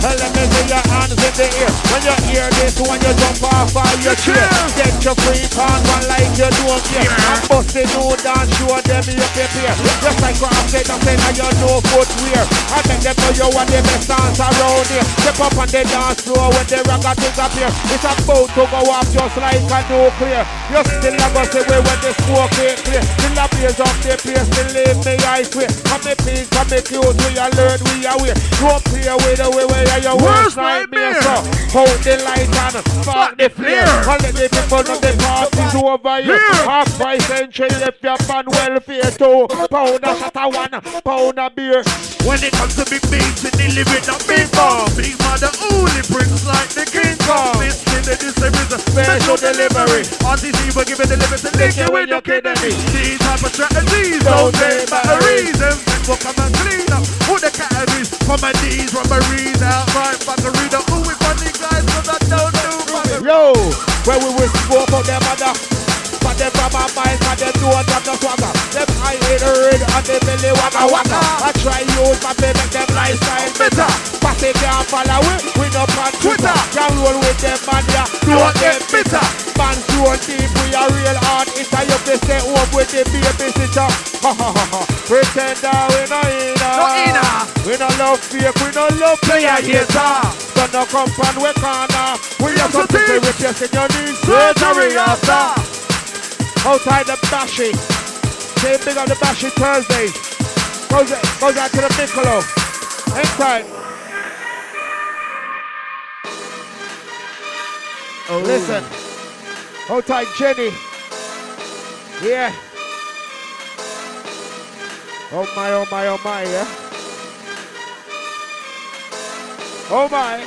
[SPEAKER 1] Let me see your hands in the air. When you hear this, when you jump off of your chair, get your freak on one like you don't care. I'm busting no dance, show them you prepare. Just like what I'm saying, you know footwear. I make them know you want the best dance around here. Step up on the dance floor when the rocker things appear. It's about to go off just like a nuclear. You still never say way when the smoke ain't clear. Still a blaze up the place, still leave me ice way. Come me please, come me cute, we alert, we aware. Don't play with the way where your worst nightmare. So hold the light and spark the flare. All the people know the party's over here. Half price entry if you're on welfare too. Pound a shot of one, pound a beer.
[SPEAKER 2] When it comes to big beats, we deliver the big bomb. Big mother only brings like the King Kong. This is a special delivery. Artists will give it delivery to lick it when you're kidding me. These type of strategies don't take batteries. Them will come and clean up all the categories. Comedies, robberies, outright fuckery. The ooh, we funny guys, cause I don't do fuckery.
[SPEAKER 1] Yo, where we will scope out their mother. But them from my mind, cause them don't have no swagger. Them I hate the red and they belly waka waka. I try use my baby, make them lifestyle better. But they can't follow we up on Twitter. Can roll with them man, yeah, don't get bitter. Man so deep, we are real hard. It's a you to stay home with the babysitter. Ha ha ha ha. Pretender, we no inner. We no love fake, we no love player hater. So no come from we corner. We have something to replace in your knees. Surgery after. Outside the Bashy. Say big on the Bashy Thursdays. Goes out to the Piccolo. Anytime. Oh. Listen. Outside Jenny. Yeah. Oh my, oh my, oh my, yeah. Oh my.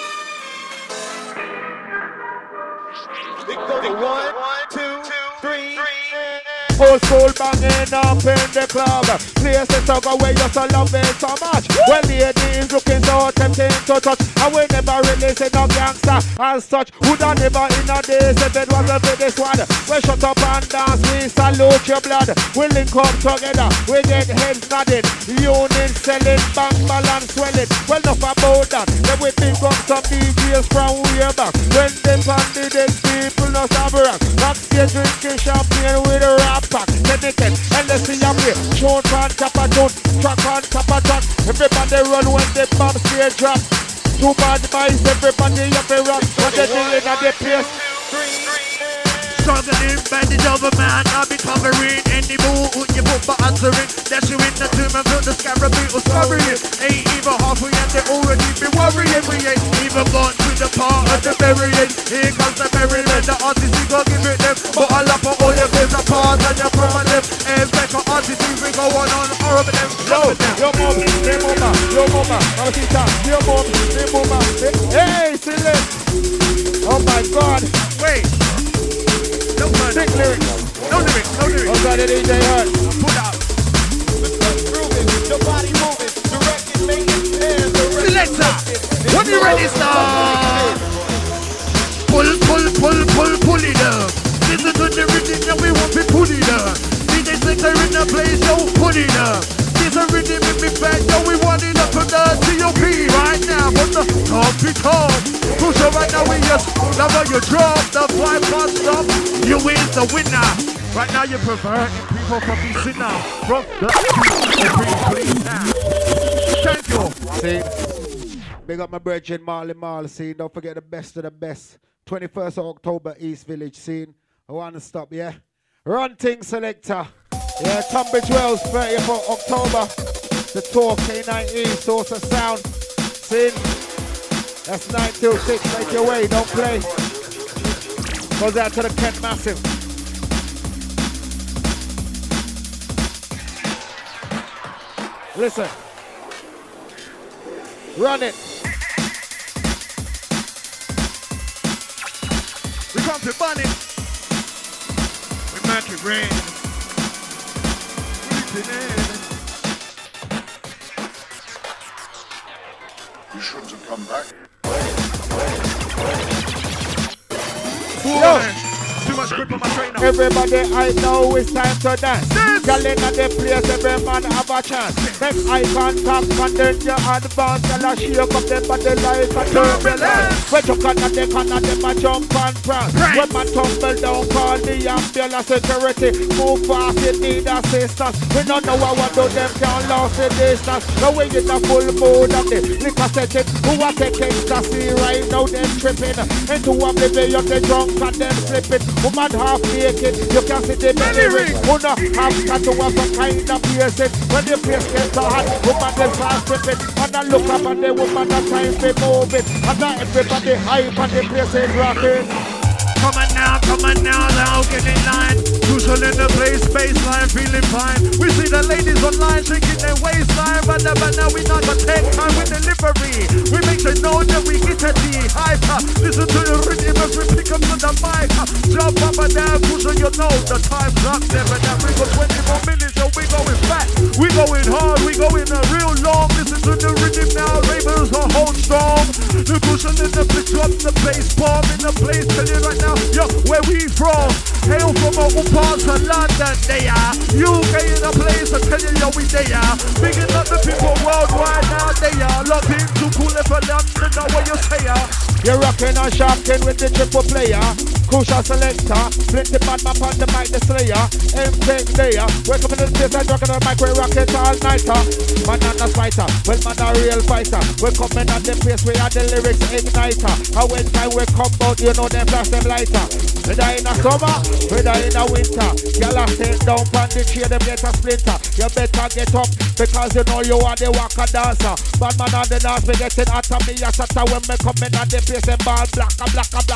[SPEAKER 2] One, two, three.
[SPEAKER 1] Whole soul banging up in the club. Places to go where you so love it so much. Well, ladies looking so tempting to touch. And we never really say no gangster as such. Woulda never in a days if it wasn't for this one. We shut up and dance, we salute your blood. We link up together, we get heads nodding. Unit selling, bank balance swelling. Well, enough about that. Then we pick up some DJs from way back. When them candidates people no stop around. Backstage drinking champagne with a rap pack. Then and let's see you play. Short on top of tune, track on top of track. Everybody run when the bomb stage drop. Too bad boys, everybody up a rock. What they doing at the place?
[SPEAKER 2] Struggling by the double man, I'll be covering any move with your book but answering. Dash you in the tomb and feel the scarab beetle scurrying. Ain't even halfway and they already be worrying. We ain't even gone to the part of the burying. Here comes the merriment, the artists we gon' give it them. But I'll up all your face apart and your permanent. And back on artists we go on all of them.
[SPEAKER 1] Yo mom, hey mama, yo mama, mamacita, yo mom, hey mama, hey Celeste. Oh my God.
[SPEAKER 2] Wait.
[SPEAKER 1] Sick lyrics.
[SPEAKER 2] No lyrics.
[SPEAKER 1] Oh God, it DJ Hurt.
[SPEAKER 2] Put out.
[SPEAKER 6] Your body moving, directed, making hands.
[SPEAKER 2] Selector, when you ready, start. Pull it up. Listen to the rhythm that we want to pull it up. DJ Selector in the place, yo, pull it up. This a rhythm in me back, yo, we want it up from the TOP right now. But the top be top. Push it right now, we just love how you drop. The vibe can't stop. You is the winner. Right now you're perverting people from the sinner. From the please now. Thank you.
[SPEAKER 1] See, big up my brethren Marley Marl scene. Don't forget the best of the best. 21st of October, East Village scene. I want to stop, yeah? Run thing selector. Yeah, Tunbridge Wells, 30th of October. The tour, K9E, Source of Sound. Scene. That's 9 till 6. Make your way, don't play. Goes out to the Kent Massive. Listen. Run it.
[SPEAKER 2] We come to burn it. We make it rain.
[SPEAKER 7] You shouldn't have come back.
[SPEAKER 2] Yo. Too much grip on my trainer.
[SPEAKER 1] Everybody, I know it's time to dance. Girl in the place, every man have a chance. Next eye contact, and then you advance. Girl a shake up them body like a turbulence. When you can at them a jump and prance. When man tumble down, call the ambulance security. Move fast, you need assistance. We don't know what do them can't lose the distance. Now we get a full mood of the liquor setting. Who a take ecstasy right now, them tripping. Into oblivion, they drunk and them slipping. Woman half naked, you can see the belly ring. Who not have got to have some kind of piercing. When the place gets so hot, woman they start tripping. And I look up and the woman that time they move it. And now everybody hype and the place is rocking.
[SPEAKER 2] Come on now, now get in line. Crucial in the place, baseline, feeling fine. We see the ladies online shaking their waistline. But now we not gonna take time with delivery. We make sure know that we get at the hyper. Listen to the rhythm as we pick up to the mic. Jump up and down, Crucial, you know the time's up. Never now, we got 20 more minutes, so we going fast. We going hard, we going real long. Listen to the rhythm now, ravers are hold strong. The Crucial in the place, drop the bass bomb in the place. Tell you right now. Yo, where we from? Hail from all parts of London, they are. UK in a place, I tell you, yo, we they are. Bigging up the people worldwide now, they are. Love him to cool it for London, know what you say,
[SPEAKER 1] You're rocking and shocking with the triple player. Crucial selector, flint the bad map on the mic, the slayer. M-Tech layer, we're coming to the place and rocking on the mic, we're rocking all nighter. Man and a fighter, well man a real fighter. We're coming on the place, we are the lyrics igniter. And when time we come out, you know them flash them lighter. Whether in a summer, whether in a winter. Y'all are staying down from the tree, them get a splinter. You better get up, because you know you are the walker dancer. Bad man on the dance, we getting hot on me a shatter. When we coming on the place, them ball blacker.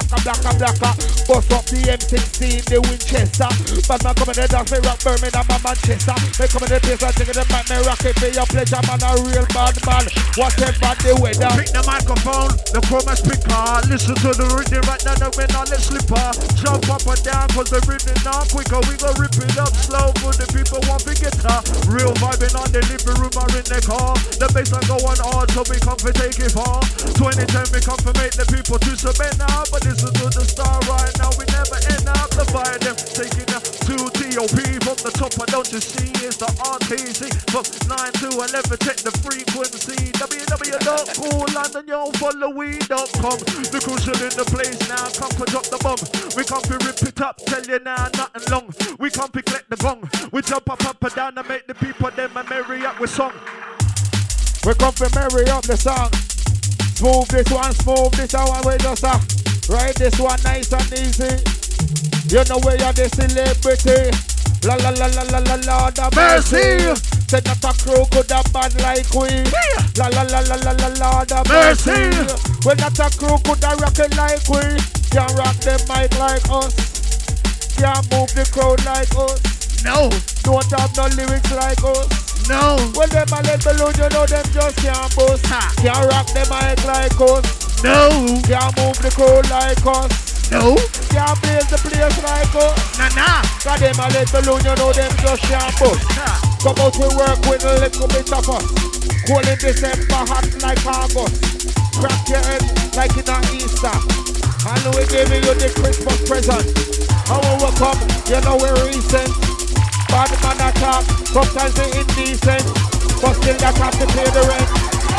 [SPEAKER 1] Bust up the M16, the Winchester. Bad man coming the dance, me rock Birmingham and Manchester. They come in the place and taking the mic, me rock it for your pleasure, man, a real bad man. Whatever the weather.
[SPEAKER 2] Pick the microphone, the chroma speaker. Listen to the rhythm right now, we're not let slipper. Jump up and down, cause the rhythm now quicker. We gon' rip it up slow for the people want to get her. Real vibing on the living room or in the car. The bassline go on hard, so we come for take it far. 2010 we come for make the people to submit now. But listen to the star right now, we never end up the fire them. Taking up to TOP from the top, I don't you see, it's the RTC. From 9 to 11, check the frequency. www.coollandandyofollowwe.com. The Crucial in the place now, come for drop the bomb. We come to rip it up, tell you now, nothing long. We come to collect the gong. We jump up and down and make the people them a merry up with song.
[SPEAKER 1] We come to marry up the song. Smooth this one, we just ride this one nice and easy. You know where you're the celebrity. La la la la la la la, the mercy. Said not a crew could have bad like we. La la la la la la la, the mercy. When not a crew could have rock it like we. Can't rock the mic like us. Can't move the crowd like us.
[SPEAKER 2] No.
[SPEAKER 1] Don't have no lyrics like us.
[SPEAKER 2] No.
[SPEAKER 1] When them a let balloon, you know them just can't bust. Can't rock the mic like us.
[SPEAKER 2] No.
[SPEAKER 1] Can't move the crowd like us.
[SPEAKER 2] No.
[SPEAKER 1] Can't blaze the place like us.
[SPEAKER 2] Nah.
[SPEAKER 1] Cause them a let balloon, you know them just can't bust. Come out we work with a little bit of us. Cold in December, hot like August. Crack your head like in a Easter. And we giving you the Christmas present. How we come, you know we're recent. Bad man attack, sometimes they indecent. But still that have to pay the rent.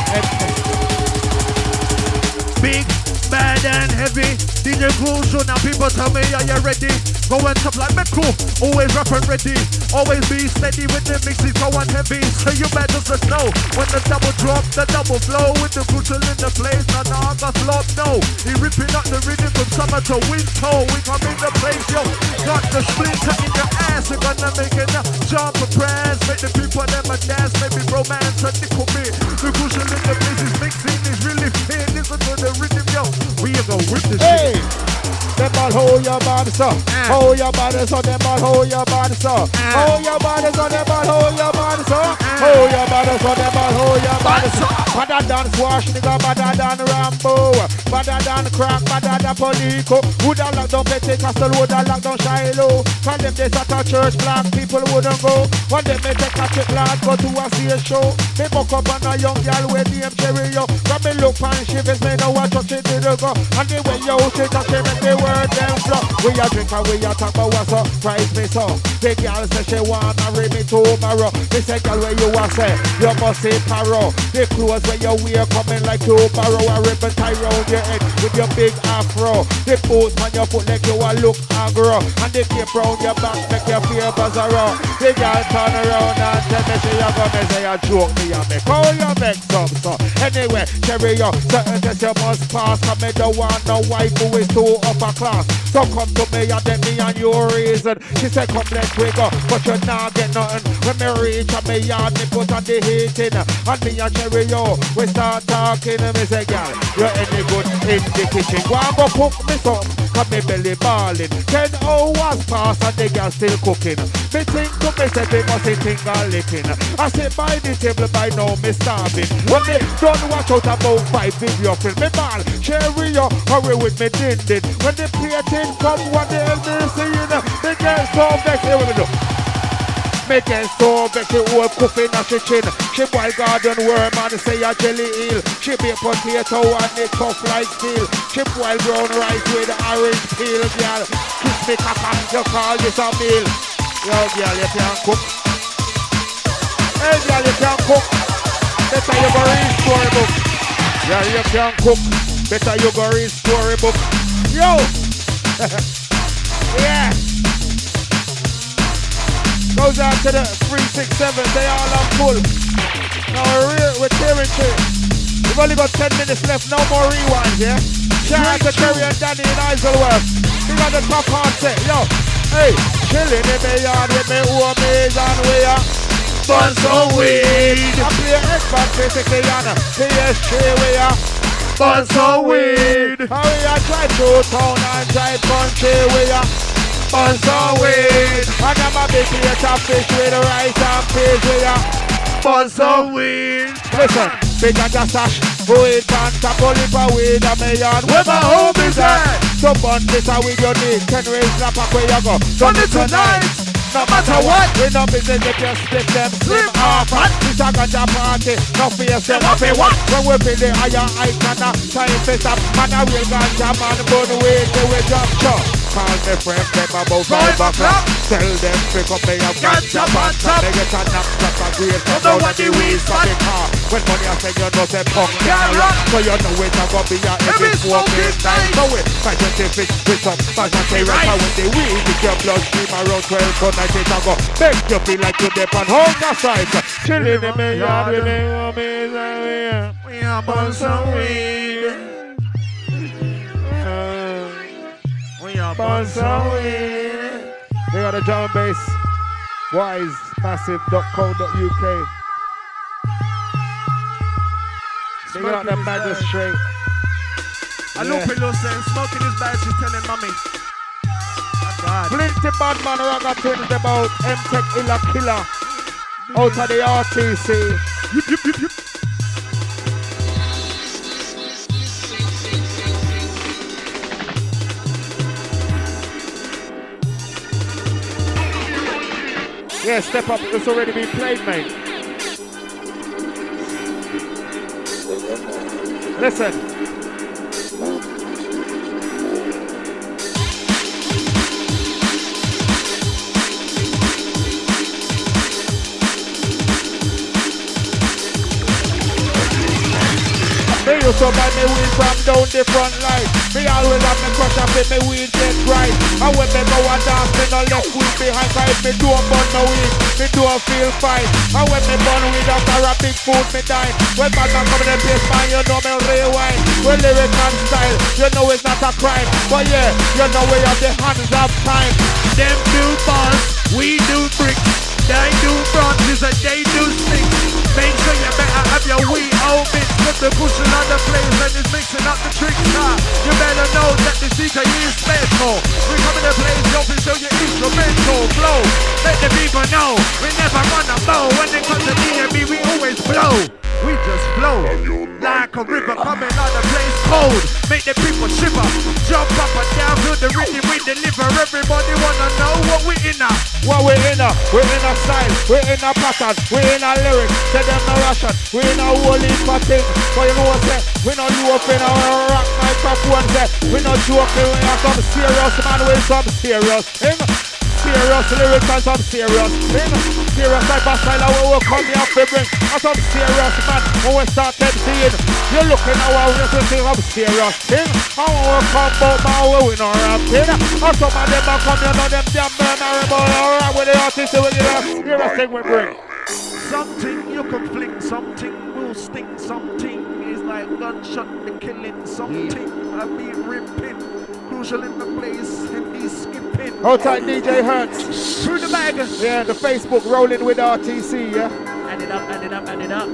[SPEAKER 2] Big, bad and heavy. DJ Crucial, now people tell me, are you ready? Going tough like Metro, always rapping ready. Always be steady with the mixes, going heavy. So you better just know, when the double drop, the double flow. With the Crucial in the place, now I got flop, no. He ripping up the rhythm from summer to winter. We come in the place, yo. Got the splinter in your ass, we're gonna make it up. Jump for prayers, make the people them a dance. Maybe romance and nickel me. The Crucial in the place is mixing, is really fit. Listen to the rhythm, yo. We are gonna whip this shit.
[SPEAKER 1] Them all hold your body so. Hold your body so. Them all hold your body so. Hold your body so. Them all hold your body so. Hold your body so. Them all hold your body so. Better than squash nigga, better than Rambo. Better than crack, better than Polico. Woulda locked down Pentecostal, woulda locked down Shiloh. Cause them days at a church, black people wouldn't go. One day me take a trip, lad, go to a stage show. They buck up on a young girl with name Cherry, yo. From me look and she face me know what touch it to the go. And the way you sit and she make the word them flow. We a drink and we a talk about what's up, price me so. The girl say she wanna marry me tomorrow. Me say girl where you a say, you must say paro. The clothes where you wear coming like you borrow. A ribbon tie round your head with your big afro. The boots on your foot like you a look aggro. And the cape round your back make you feel bazzaro. The girl turn around and tell me she a go me say a joke me a make. Oh you make some so. Anyway, Cherry yo, certain test you must pass. Cause me don't want no wife who is too upper class. So come to me and then me and your reason. She said come let's we go, but you not get nothing. When me reach and me yard me put on the heating. And me and Cherry yo, we start talking and me say girl, you any good in the kitchen. Go and go cook me some, cause me belly balling. 10 hours pass and the girl still cooking. Me think to me say they must think and licking. I sit by the table by now me starving. When me done watch out about 5 video film. Me ball, Cherry yo, hurry with me din. When the plating come what the hell me seeing. The girl so vexed, here we do. Me get so vexed, the old coffee in she chin. She boil garden worm and say a jelly eel. She be potato and it tough like steel. She boil brown rice with orange peel, girl. Kiss me kaka, you call this a meal. Yo girl, you can't cook. Hey girl, you can't cook. Better you go read storybook. Girl, you can't cook. Better you go read storybook. Yo! Yeah! Goes out to the 367, they all are full. Now we're tearing through. We've only got 10 minutes left, no more rewinds, yeah? Shout out to Terry and Danny in Isleworth. We got the top part set, yo. Hey, chilling in the yard with me homies and we are fun so weed. I play Xbox 360 and PS3 we are fun so weed. How we are try to town and try country we are fun so weed. And I'm a big plate of fish with rice and peas we are fun so weed. Listen, big and just sash, weed and tap only for weed and me yard. Where my home is at? So bun this a with your need. 10 ways snap up where you go. Done it tonight. No matter what, we no business if you split them slim off. This a ganja party, no fear say no pay what. When we feel the higher icon, time to stop. Man a real ganja man, burn away till we drop shot. Call me friends, them about 5 o'clock. Tell them pick up me a ganja on top. They get a knock, drop a grade. You know what the weeds for the car. When money I say you know say punk can rock. So you know it a go be a every smoking time. So we fight 20 fish with some fashion say right. Now when the weed with your blood stream around 12 gun I take a go. Make you feel like you dip on hunger strike. Chilling in me yard with me homies and we are burn some weed. We are burn some weed. They got a drum and bass. Wisemassive.co.uk. They got the magistrate.
[SPEAKER 2] I look at you saying, smoking his bag, she's telling mommy.
[SPEAKER 1] Blink the bad man rock things about M-Tech Illa Killer. Out of the RTC.
[SPEAKER 2] Yip, yip, yip, yip.
[SPEAKER 1] Yeah, step up, it's already been played, mate. Listen. Me used to buy me weed from down the front line. Me always have me crush up if me weed get right. And when me go and dance, me no left weed behind. Cause if me don't burn my weed, me don't feel fine. And when me burn weed after a big food, me dine. When back and come in the place, man, you know me rewind. When lyric and style, you know it's not a crime. But yeah, you know we have the hands of time.
[SPEAKER 2] Them do bars, we do bricks. They do branches and they do sticks. Make sure you better have your weed open. Cause they're pushing on the place and it's mixing up the tricks. You better know that the DJ is special. We come in the place, you can show your instrumental flow. Let the people know we never wanna blow. When they come to me and me, we always blow. We just flow like a river coming out of place cold. Make the people shiver. Jump up and down, feel the rhythm we deliver. Everybody wanna know what we in a.
[SPEAKER 1] What we in a? We in a style, we in a pattern, we in a lyric. Say them no Russian, we in a holy thing. But you know what say? We no loaf in our rock microphone say. We no joking, we have some serious man with some serious thing. Serious lyrics and some serious thing. Serious type of style we will come here to bring. And some serious man when we start MCing. You're looking at our way to see some serious thing. And when we come out now we no rapping. And some of them are come, you know them damn murmuring about alright with the artists with the serious thing we bring.
[SPEAKER 2] Something you can fling, something will sting, something is like gunshot be killing, something I be ripping. Crucial in the place and he's skipping.
[SPEAKER 1] Hold tight, DJ Hertz.
[SPEAKER 2] Through the bag.
[SPEAKER 1] Yeah, the Facebook rolling with RTC, yeah?
[SPEAKER 2] Add it up, add it up, add it up.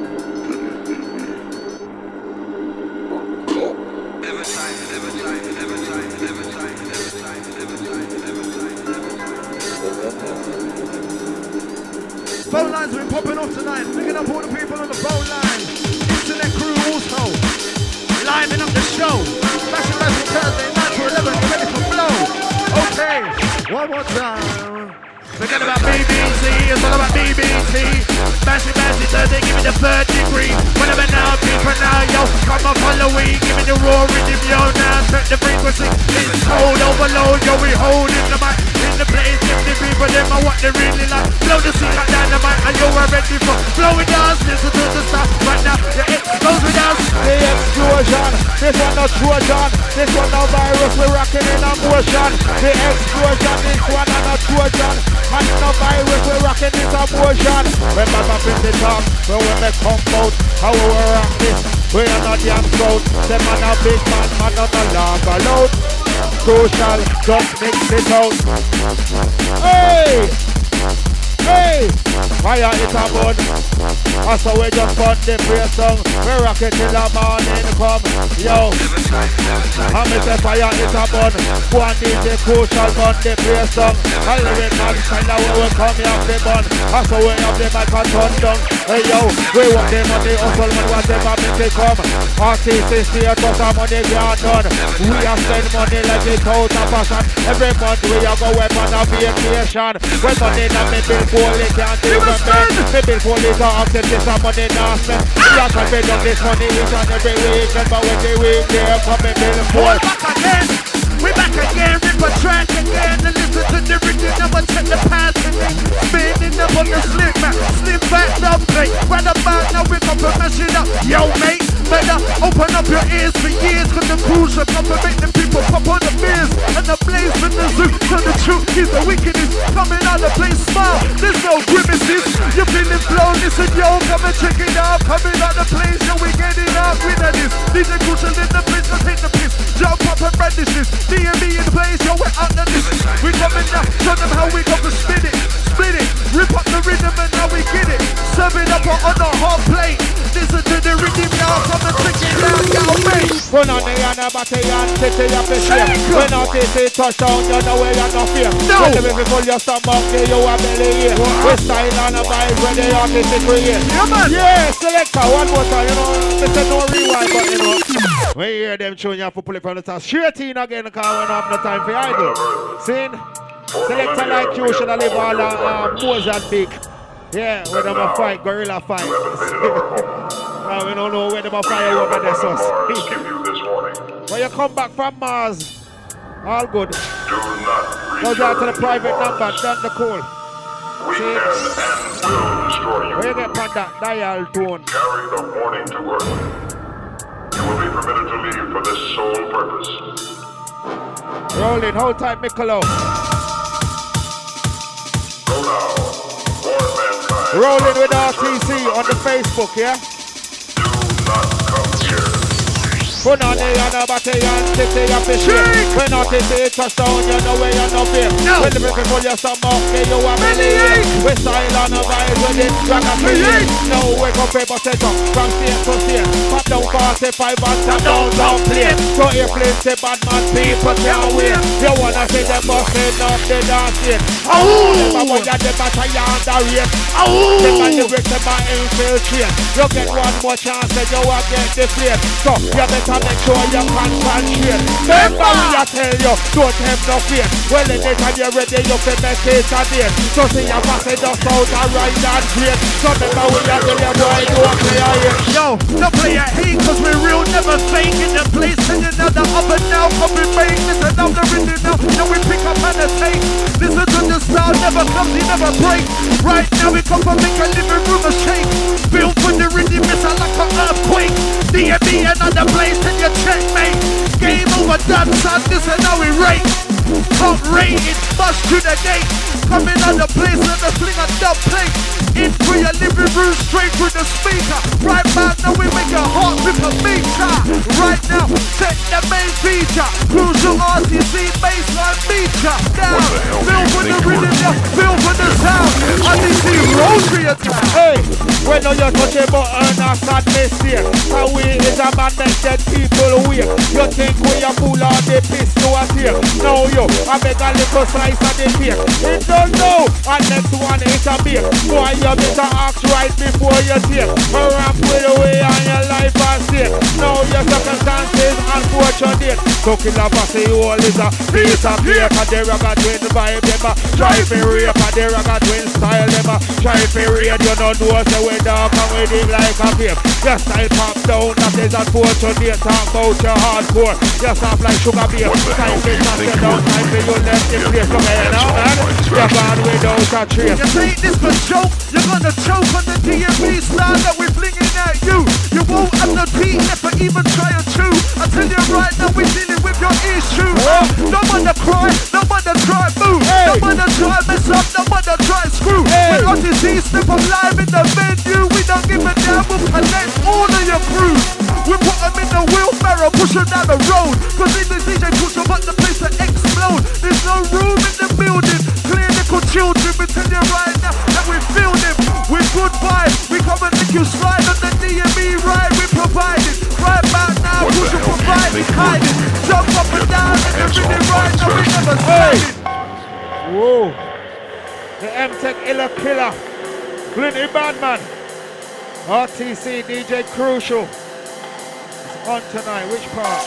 [SPEAKER 2] Phone lines have been popping off tonight. Picking up all the people on the phone line. Internet crew also. Lining up the show. Fashion Thursday night to 11. You ready for flow? Okay, one more time. Forget about BBC, it's all about BBC. Bashy Thursday, give me the third degree. Whatever now, people now, yo, come on Halloween. Give me the raw rhythm, yo, now set the frequency. It's cold overload, yo, we holding the mic. In the place, give the people them are what they really like. Blow the seat like dynamite, and you are ready for blowing dance. Listen to the stuff right now, the explosion dance.
[SPEAKER 1] The explosion, this one no Trojan. This one no virus, we're rocking in a motion. The explosion, this one no Trojan. And no virus, we're rocking this a motion. When Baba in the top, when we make come out, how we rock this, we are not young crowd. Them man a big man on the laugh aloud. Social, just mix it out. Hey! Hey! Fire it a bun. That's how we just put the praise song. We rock it till the morning come. Yo! I me say fire it a bun. Go and DJ Crucial bun the praise song. All the way man find out where we come here off the bun. That's how we have the mic and turn down. Hey yo! We want the money hustle man whatever make it come. Artists is here to some money can't done. We have spend money like it's out of fashion. Every month we have go weapon of vacation. When money that me bill poorly can't take a man. Me bill poorly to upset this and money not spend. We have to pay down this money each and every weekend. But when the week there come me bill poor.
[SPEAKER 2] We back again, rip a track again. And listen to the rhythm, never check the past again. Spinning up on the slip back, slip back, no play. Right about now we come to mash it up. Yo mate, better open up your ears for years. Cause the crucial come to make the people pop on the beers. And the blaze with the zoo, so the truth is the wickedness. Coming out the place, smile, there's no grimaces. You feeling flow, listen yo, come and check it out. Coming out the place, yo we getting out rid of this. DJ Crucial in the place, let's take the piss. Jump up and brandish this. D&B in the place, yo, we're out of this. We coming down, show them how we come to split it, rip up the rhythm and now we get it. Serve it up on a hot plate. Listen to the rhythm, y'all, come and take it down, y'all, mate.
[SPEAKER 1] Run on the other battalion, city of the shame. When I say touchdown, you know where you're not fear.
[SPEAKER 2] No!
[SPEAKER 1] When the people your stomach, you a belly here. We style on a vibe when the artist is create.
[SPEAKER 2] Yeah, man.
[SPEAKER 1] Yeah, selector, one more time, you know. It's a no rewind, but you know. When you hear them tune, you have to pull it from the top. Straight in again, because we don't have no time for idle. See? Selector like you should have live all Mozambique. Yeah, when them a fight, guerrilla fight. Now we don't know where them a fire over there, so. When you come back from Mars, all good. Go down to the private number, done the call. See? When you get on that dial tone.
[SPEAKER 7] Carry the warning to work. You will be permitted to leave for this sole purpose.
[SPEAKER 1] Rolling, hold tight, Mikolo.
[SPEAKER 7] Go now, warn mankind.
[SPEAKER 1] Rolling with RTC on the Facebook, yeah?
[SPEAKER 7] Do not come here.
[SPEAKER 1] Put on the body and city of the shit. When not is it a sound, you know where you're not fear. When the people pull your stomach, you are million. We style on the vibe with it, rock a million. No wake up paper set up, from state to state. Pop down 45 and tap down plate. So if plenty bad man people can't wait. You wanna see them busting up the dance shit. Oh! Never want that the battery on the rate. Oh! Them and the break them and infiltrate. You get one more chance and you will get the flame. So you better make sure you concentrate. Remember we a tell you, don't have no fear. Well in the time you're ready, you can make it a day. So see you pass it just out and ride and great. So remember we a tell you, boy, don't play a hate.
[SPEAKER 2] Yo, don't play a hate, cause we're real, never fake. In the place, and another up and now, copy make. Listen now, the rhythm now, now we pick up and take. Listen to the style, never clumsy, never break. Right now we come from make a living room a shake. Built for the rhythm, it's like an earthquake. D&B another place, and you checkmate. Game over, done, son, this and how we rate. Top rated, bust to the gate. Coming on the place and the fling a dub plate. In for your living room, straight through the speaker. Right back now we make your heart rip a meter. Right now, check the main feature. Crucial RTC baseline feature. Down, feel for the rhythm, feel for the sound. RTC rotary attack.
[SPEAKER 1] Hey, when you touch a button, a sadness here. How we is a man that dead people weak. You think we are full of the piss to us here. No, I make a little slice of the cake. It don't know, and next one is a beer. Boy, you better act right before you take. Ramp with the way on your life and stake. Now your circumstances unfortunate. So kill a pussy hole is a piece of cake. And the rocket twin vibe them. Try for rape and the rocket twin style them. Try for raid, you don't know so we dark and we dig like a vape. Your style pop down, that is unfortunate. Talk about your hardcore. Your soft like sugar beer. Time to pass you down. Time for you left this place. Come here now, man. You're gone without a trace.
[SPEAKER 2] You take this for joke. You're gonna choke on the D&B style that we're flinging at you. You won't have no TF or even try to chew. I tell you right now, we're dealing with your issue. No one to cry, no one to try move. No one to try mess up, no one to try screw. When RTC step up live in the venue, we don't give a damn, we'll collect all of your crew. We put them in the wheelbarrow, push them down the road. Cause in the DJ push them up the place to explode. There's no room in the building. Clinical children, we tell you right now that we feel them. With good vibes, we come and make you slide on the D&B ride. We provide it. Right back now, push you provide it, hide it. Jump up and down and the rhythm right now, we never slide it.
[SPEAKER 1] Whoa. The M-Tech Illa Killer. Glinty Badman. RTC DJ Crucial. It's on tonight. Which part?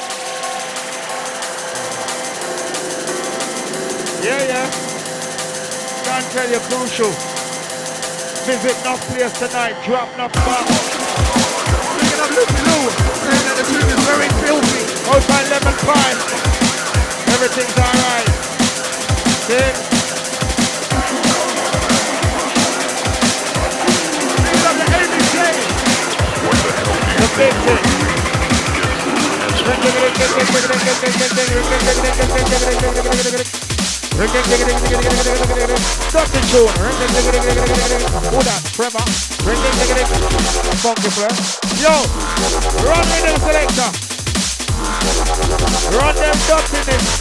[SPEAKER 1] Yeah. Can't tell you Crucial. Visit enough place tonight. Drop enough bar.
[SPEAKER 2] Speaking of Luke Lou, saying that the tune is very filthy.
[SPEAKER 1] Outside lemon pie. Everything's alright. See? The big thing. Stop the tune. Who that? Trevor. Funky player. Yo, run with them selector. Run them ducks in it.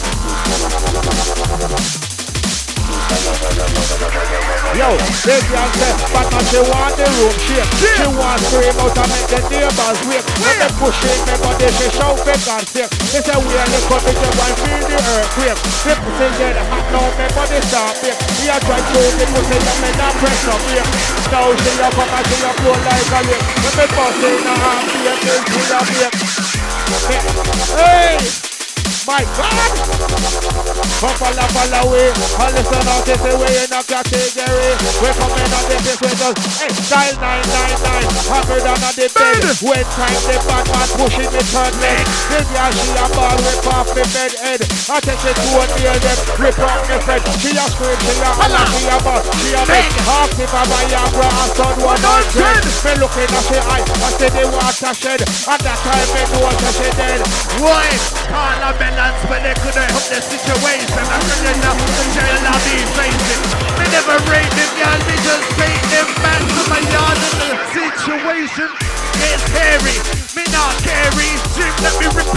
[SPEAKER 1] Yo, this young said, but now she want the room shake. She want scream out and make the neighbors wake. When they push in me body, she shout for God's sake. They say we are the country, she want feel the earthquake. The pussy get hot now, me body start bake. We are trying to the pussy, and me not press up here. Now she up up and she up flow like a lake. When me bust in a half, she a bake. Hey! My God! Follow away. And listen out, this is way in a category. We're coming on the place with us. Hey, style 999. Hammered on the bed. When time the bad man pushing the turn leg. This girl, she a ball, rip off the bed head. I take it to a near them, rip off the bed. She a scream, she a holler, she a ball. She a make half the Viagra and son 100. Me looking at she eye, I see the water shed. At that time, me know that she dead.
[SPEAKER 2] Why? Call a balance, but they couldn't help the situation. I'm running up the jail, I'll be facing. They never rate them, y'all, they just take them back to my yard in the situation. It's hairy, me not carry. Jim, let me rip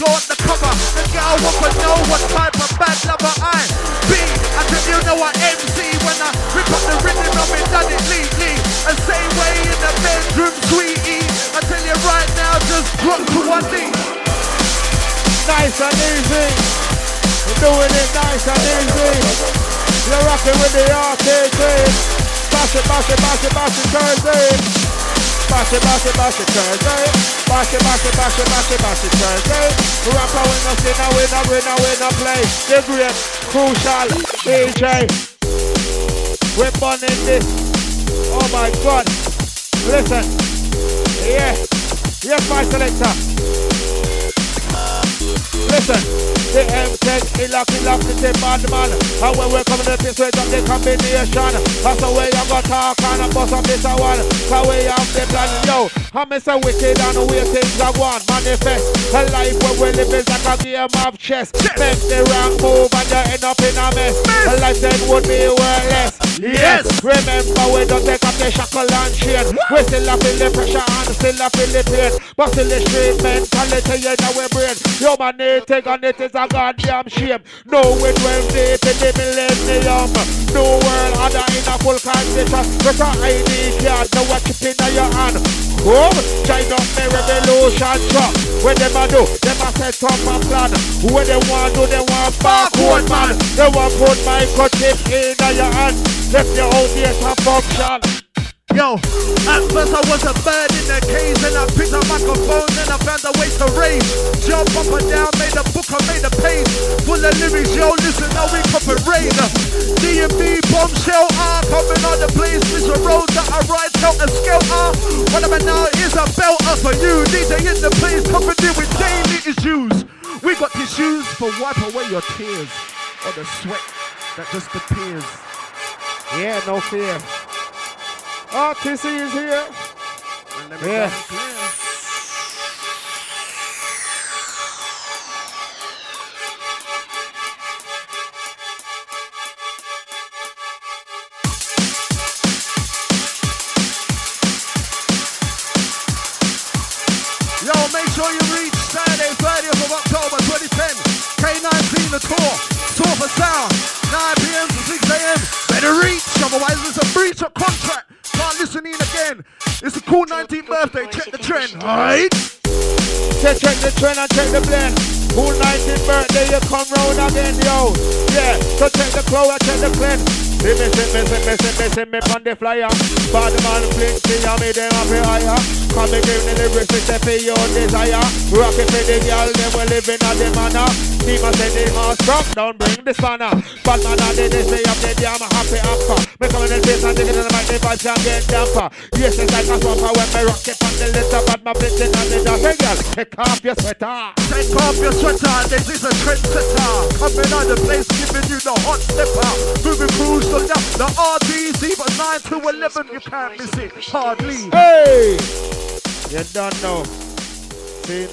[SPEAKER 2] go on the cover. The girl want to know what type of bad lover I be. I tell you know I MC when I rip up the rhythm of it, done it neatly. And same way in the bedroom, sweetie. I tell you right now, just drop to one knee.
[SPEAKER 1] Nice and easy. We're doing it nice and easy. You're rocking with the arcade. Bash it, bash it, bash it, bash it, Thursday. Bash it, bash it, bash it, Thursday. Bash it, bash it, bash it, bash it, bash it, Thursday. Rapper with us in a winner, play. The great, crucial, DJ. We're burning this. Oh my God. Listen. Yeah. Yes, my selector. Listen, the M10, lock it, the bad man. And when we're coming to this way, up the combination. That's the way I'm gonna talk and bust up this one. The way I'm the plan, yo. I'm so wicked and the way things are going. Manifest a life where we live is like a game of chess. Make the wrong move and you end up in a mess. A life then would be worthless. Yes! Remember we don't take up the shackle and chain. We still a feel the pressure and still a feel the pain. But still the street mentality in our brain. Humanity and it is a goddamn shame. No we dwell deep in the millennium. No world other in a full condition. With a ID card, no watch it in your hand. Come, join up the revolution truck. What them a do? Them a set up a plan. What they want do? They want backward man. They want put microchip in your hand. Left your whole date a function.
[SPEAKER 2] Yo, at first I was a bird in the cage. Then I picked a microphone and I found a way to rage. Jump up and down, made a book, I made a page full of lyrics, yo, listen how we cooperate. D&B, bombshell, coming on the place. This a road that I ride out and skelter. What I'm now is a belter for you. DJ in the place, coming in with daily issues. We got tissues for wipe away your tears. Or the sweat that just appears.
[SPEAKER 1] Yeah, no fear. RTC is here. Yeah.
[SPEAKER 2] Yo, make sure you reach Saturday, 30th of October 2010. K19 the tour. Tour for sound. 9 p.m. to 6 a.m. Better reach, otherwise it's a breach of contract. Can't listen in again. It's a cool 19th birthday. Check the trend. Alright?
[SPEAKER 1] Check the trend and check the blend. Cool 19th birthday, you come round again, yo. Yeah, so check the cloud and check the blend. See me on the flyer. Bad man fling, see ya me them up higher. Come and give the lyrics, they for your desire. Rock it for the girl, them we living at the manor. See me say the horse drop down, bring the spanner. Bad man and they say up the damn happy after. Me come in the place and dig it in the mic, the vibes and get damper. Yes, it's like a swamper when me rock it on the litter. Bad man blitzing on the dance. Hey girl, take off your sweater.
[SPEAKER 2] Take off your sweater, this is a trendsetter. Coming on the place, giving you the hot stepper. Moving cruise to the RDC, but 9 to 11, you can't miss it, hardly.
[SPEAKER 1] Hey! You don't know. See?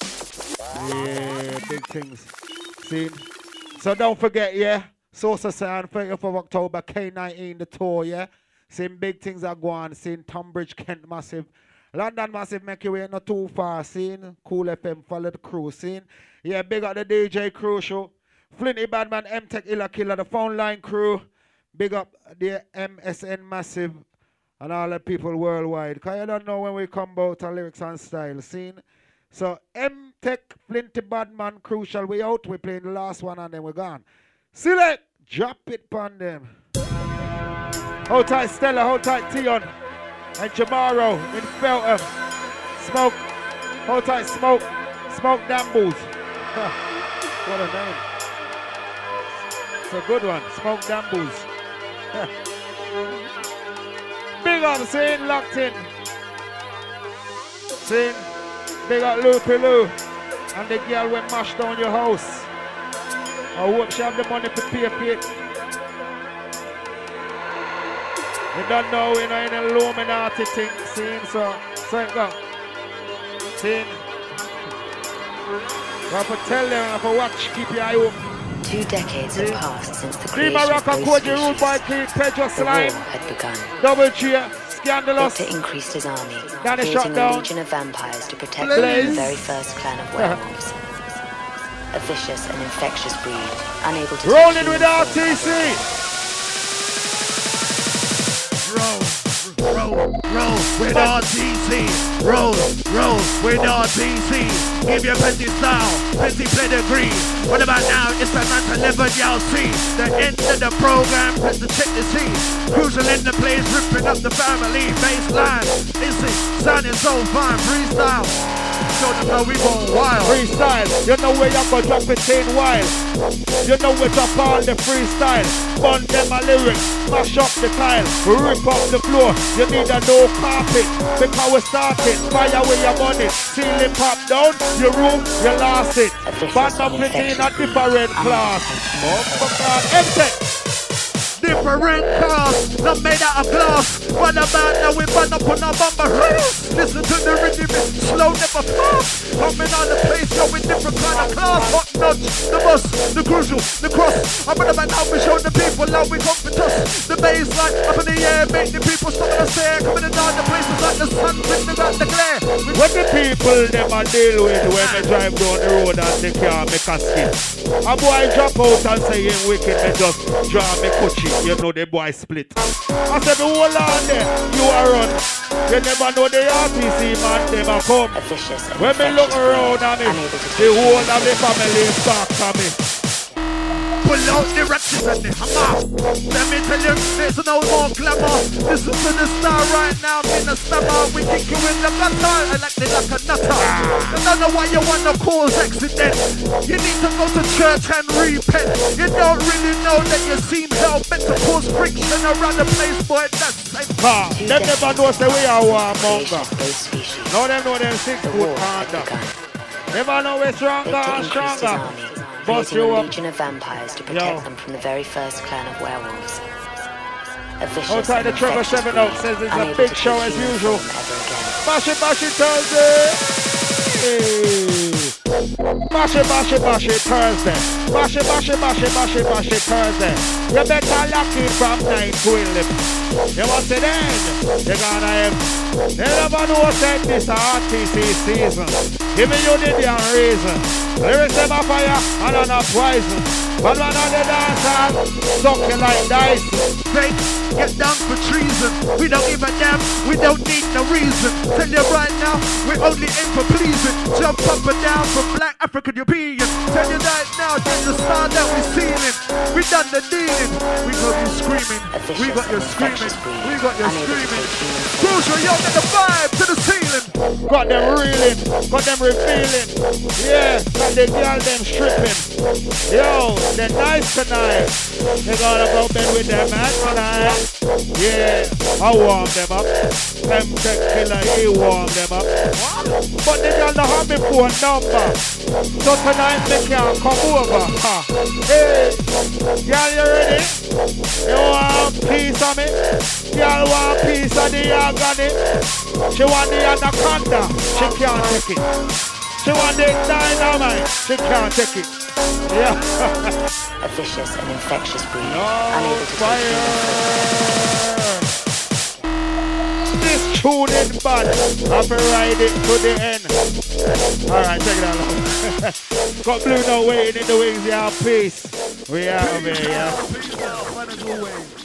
[SPEAKER 1] Yeah, big things. See? So don't forget, yeah? Source of Sound, 30th of October, K19, the tour, yeah? Same big things are going, seeing Tunbridge, Kent Massive. London Massive, make your way not too far, seeing Cool FM, follow the crew, seeing? Yeah, big up the DJ crew show. Flinty Badman, M-Tech, Illa Killer, the phone line crew. Big up the MSN Massive and all the people worldwide. Because you don't know when we come out on lyrics and style. Scene. So M-Tech, Flinty Badman, Crucial. We out. We playing the last one and then we're gone. Select. Drop it on them. Hold tight Stella. Hold tight Tion. And Jamaro in Feltham. Smoke. Hold tight Smoke. Smoke Dambles. What a name. It's a good one. Smoke Dambles. Big up, saying locked in. Saying big up Loopy Lou and the girl when mash down your house. I hope she have the money to pay for it. You don't know we're in an Illuminati thing, seeing so it go. Seeing. You have to tell them, you have to watch, keep your eye open.
[SPEAKER 5] 2 decades had passed since the creation
[SPEAKER 1] Lima
[SPEAKER 5] of
[SPEAKER 1] Rock
[SPEAKER 5] those
[SPEAKER 1] Koji
[SPEAKER 5] species.
[SPEAKER 1] ruled by King Pedro
[SPEAKER 5] The war
[SPEAKER 1] Slime.
[SPEAKER 5] had begun.
[SPEAKER 1] Double cheer, scandalous.
[SPEAKER 5] Victor increased his army,
[SPEAKER 1] Danny
[SPEAKER 5] creating
[SPEAKER 1] shot
[SPEAKER 5] a
[SPEAKER 1] down.
[SPEAKER 5] legion of vampires to protect
[SPEAKER 1] Blaze.
[SPEAKER 5] the very first clan of werewolves. A vicious and infectious breed, unable to...
[SPEAKER 1] Rolling with RTC.
[SPEAKER 2] Roll with RTC. Roll with RTC. Give you plenty style, plenty pedigree. What about now? It's the 9/11, y'all see. The end of the program, press the check to see. Crucial in the place, ripping up the family baseline. Is it sounding so fine? Freestyle. Show them how we going wild.
[SPEAKER 1] Freestyle, you know where you go drop it in wild. You know we drop all the freestyle. Bun them a lyric, mash up the tile, rip up the floor. You need a no carpet, because we're starting. Fire with your money, ceiling pop down, your room, you lost it. Band up it in a different class. Empty.
[SPEAKER 2] Different cars, not made out of glass. What about now we burn up on our bumper? Listen to the rhythm, it's slow, never fast. Coming on the place, yo, with different kind of class. Hot nudge, the bus, the crucial, the cross. I'm about now we show the people how we come with us. The baseline up in the air, make the people stop and stare. Coming down the places like the sun, bringing out the glare.
[SPEAKER 1] What the people them a deal with when they drive down the road and they can't make a skip. A boy drop out and say him wicked, they just draw me coachy. You know the boy split. I said the whole on there, you are run. You never know the RTC man never come. When me look around at me, the whole of the family is back to me.
[SPEAKER 2] Pull out the ratchets and the hammer. Let me tell you, there's no more glamour. Listen to the star right now, in the summer. We kick you in the gutter, I like the like a nutter. I don't know why you wanna cause accident. You need to go to church and repent. You don't really know that you seem hell bent to cause friction around the place, boy. That's same.
[SPEAKER 1] Them never know say we are warmonger. Now them know them 6 foot under. Never know we're stronger and stronger. Boss you up.
[SPEAKER 5] Legion of vampires to protect them from the very first clan of werewolves.
[SPEAKER 1] Outside the 777 out says it's a big show as usual. Bash it Thursday. Bash it Thursday. Bash it Thursday. You better lock it from 9 to 11. You want to then? You're gonna have. You never know what's in this RTC season. Giving you the damn reason. Lyrics them a fire and on a poison. But man on the dance hall, suck you like dice.
[SPEAKER 2] Fake, get down for treason. We don't give a damn, we don't need no reason. Tell you right now, we're only in for pleasing. Jump up and down from black African European. Tell you right now, there's the star that we're seeing. We done the dealing. We got you screaming. We got you screaming. We got you screaming. Crucial, yo, get the vibe to the ceiling.
[SPEAKER 1] Got them reeling, got them revealing. Yeah, got the girl them stripping. Yo, they're nice tonight. They gonna go bed with them man tonight. Yeah, I warm them up. M-Tech Killer, he warm them up. But they don't have me phone number. So tonight they can't come over. Hey, girl, you ready? You want a piece of me? Girl want a piece of the agony. She want the anaconda. She can't take it. She want the dynamite. She can't take it. Yeah.
[SPEAKER 5] A vicious and infectious breed.
[SPEAKER 1] No fire. This tune in bad. Have to ride it to the end. Alright, check it out. Got blue now waiting in the wings. Yeah, peace. We are over here.